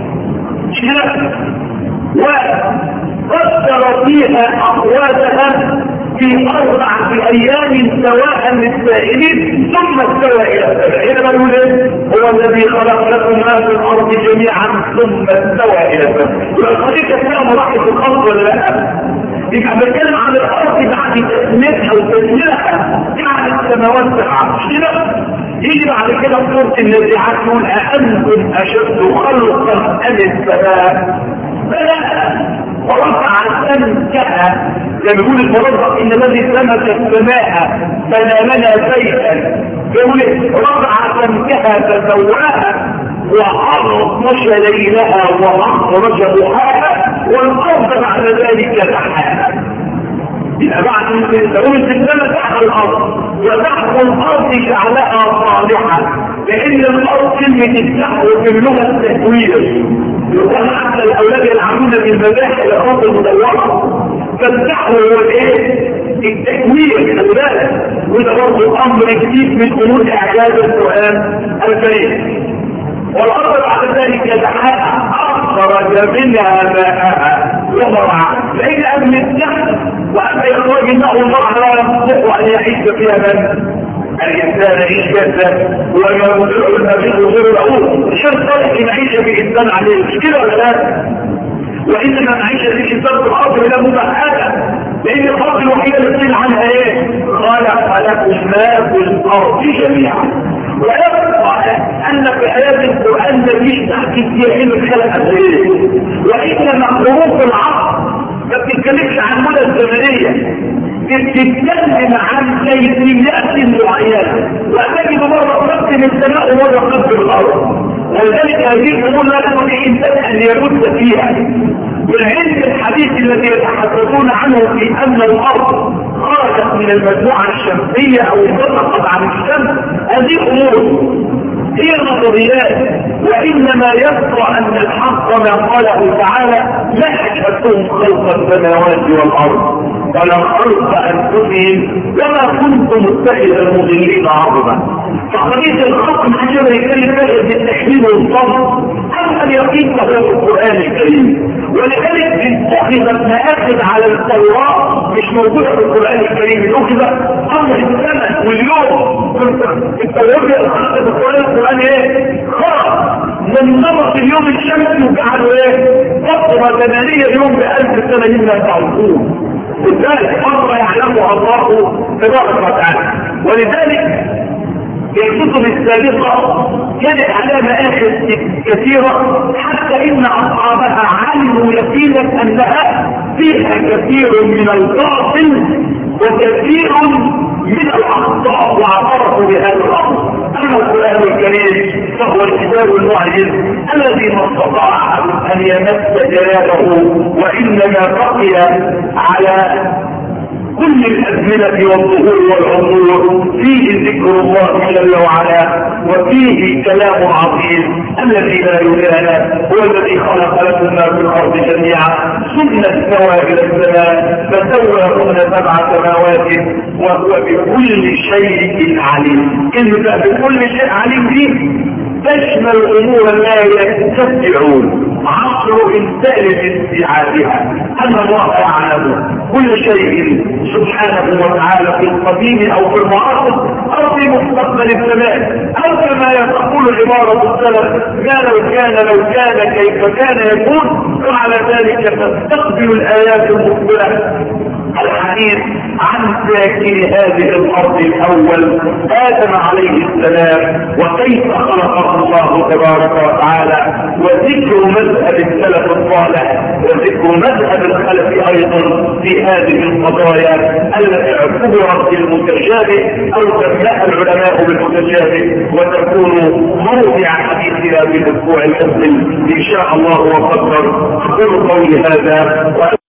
وقدر فيها أقواتها في أربعة أيام سواء للسائلين ثم استوى إلى السماء. هنا بنقول إيه؟ هو الذي خلق لكم ما في الأرض جميعا ثم استوى إلى السماء. يبقى القضية فيها مراحل الخلق ولا لا؟ يبقى بنتكلم عن الأرض بعد تسميتها وتسميتها يعني السماوات سبعة. هنا يجي بعد كده سورة النازعات يقول أأنتم أشد خلقا أم السماء؟ فلا ورفع سمكها زي ما بيقول المرضى ان الذي سمك السماء بنى لنا بيتا يقول رفع سمكها فسواها وأغطش ليلها وأخرج ضحاها والأرض بعد ذلك دحاها. يبقى بعد تقول السماء تحت الأرض وتحت الأرض جعلها صالحة لأن الأرض كلمة التحت في اللغة التكوير يقول حتى الأولاد يلعبون بالمباح الأرض المدورة فالتحت هو الإيه؟ التكوير الأولاد وده برضه أمر جديد من أمور إعجاز القرآن الكريم. والأرض بعد ذلك دحاها أخرج منها ماءها ومرعى لأن أهل التحت وأما يخرج منه الله لا يستطيع أن يعيش فيها من الإنسان عيشة وما مدعو النبي غير الأول الشرط صالح نعيش في إنسان عليه مشكلة ولا لا؟ وإنما نعيش في إنسان في الأرض لا مباحثة لان الخلق الوحيده اللي قيل عنها ايه؟ خلق لكم ما في الارض جميعا. ويبقى ان في ايات القران مفيش تحديد فيها علم خلق قد ايه، وانما حروف العصر ما بتتكلمش عن مدى الزمنيه، بتتكلم عن كيفيات معينه، وتجد مره قدم السماء ومره قدم الارض. ولذلك هذه الامور لا يستطيع الانسان ان يرد فيها. والعلم الحديث الذي يتحدثون عنه في ان الارض خرجت من المجموعه الشمسيه او انبثقت عن الشمس، هذه امور هي نظريات، وانما يبقى ان الحق ما قاله تعالى: ما اشهدتم خلق السماوات والارض ولم خلق انفسهم وما كنتم متخذ المضلين عظما. فقضيه الخلق الحجر يتكلم فيها بالتحليل والصبر، اما اليقين فهو في القران الكريم. ولذلك اتخذت مآخذ على التوراة مش موجودة في القرآن الكريم، اتخذ أمر السنة واليوم. التوراة في القرآن ايه؟ خرج من نمط اليوم الشمسي وجعلوا ايه؟ فترة زمنية يوم بألف سنة مما تعرفون. لذلك فترة يعلمها الله تبارك وتعالى. ولذلك الكتب السابقة كانت على مآخذ كثيرة، حتى إن أصحابها علموا يقينا أنها فيها كثير من الباطل وكثير من الأخطاء، واعترفوا بهذا الأمر. أما القرآن الكريم فهو الكتاب المعجز الذي ما استطاع أن يمس جلاله، وإنما بقي على كل الأزمنة والظهور والعمور فيه ذكر الله جل وعلا، وفيه كلام عظيم. الذي لا يدان هو الذي خلق لكم ما في الأرض جميعا ثم استوى إلى السماء فسواهن سبع سماوات وهو بكل شيء عليم. كلمة بكل شيء عليم دي تشمل أمور لا يتبعون عصر انتهى باستيعابها، أن الله يعلم كل شيء سبحانه وتعالى في القديم أو في المعاصر أو في مستقبل الزمان، أو كما يقول عبارة السلف: ما لو كان لو كان كيف كان يكون. وعلى ذلك تستقبل الآيات المخبرة الحديث عن ساكن هذه الأرض الأول آدم عليه السلام، وكيف خلقه الله تبارك وتعالى، وذكر مذهب السلف الصالح وذكر مذهب الخلف أيضا في هذه القضايا التي اعتبرت بالمتشابه أو سماها العلماء بالمتشابه، وتكون موضع حديثنا في الأسبوع المقبل إن شاء الله وقدر. أقول قولي هذا.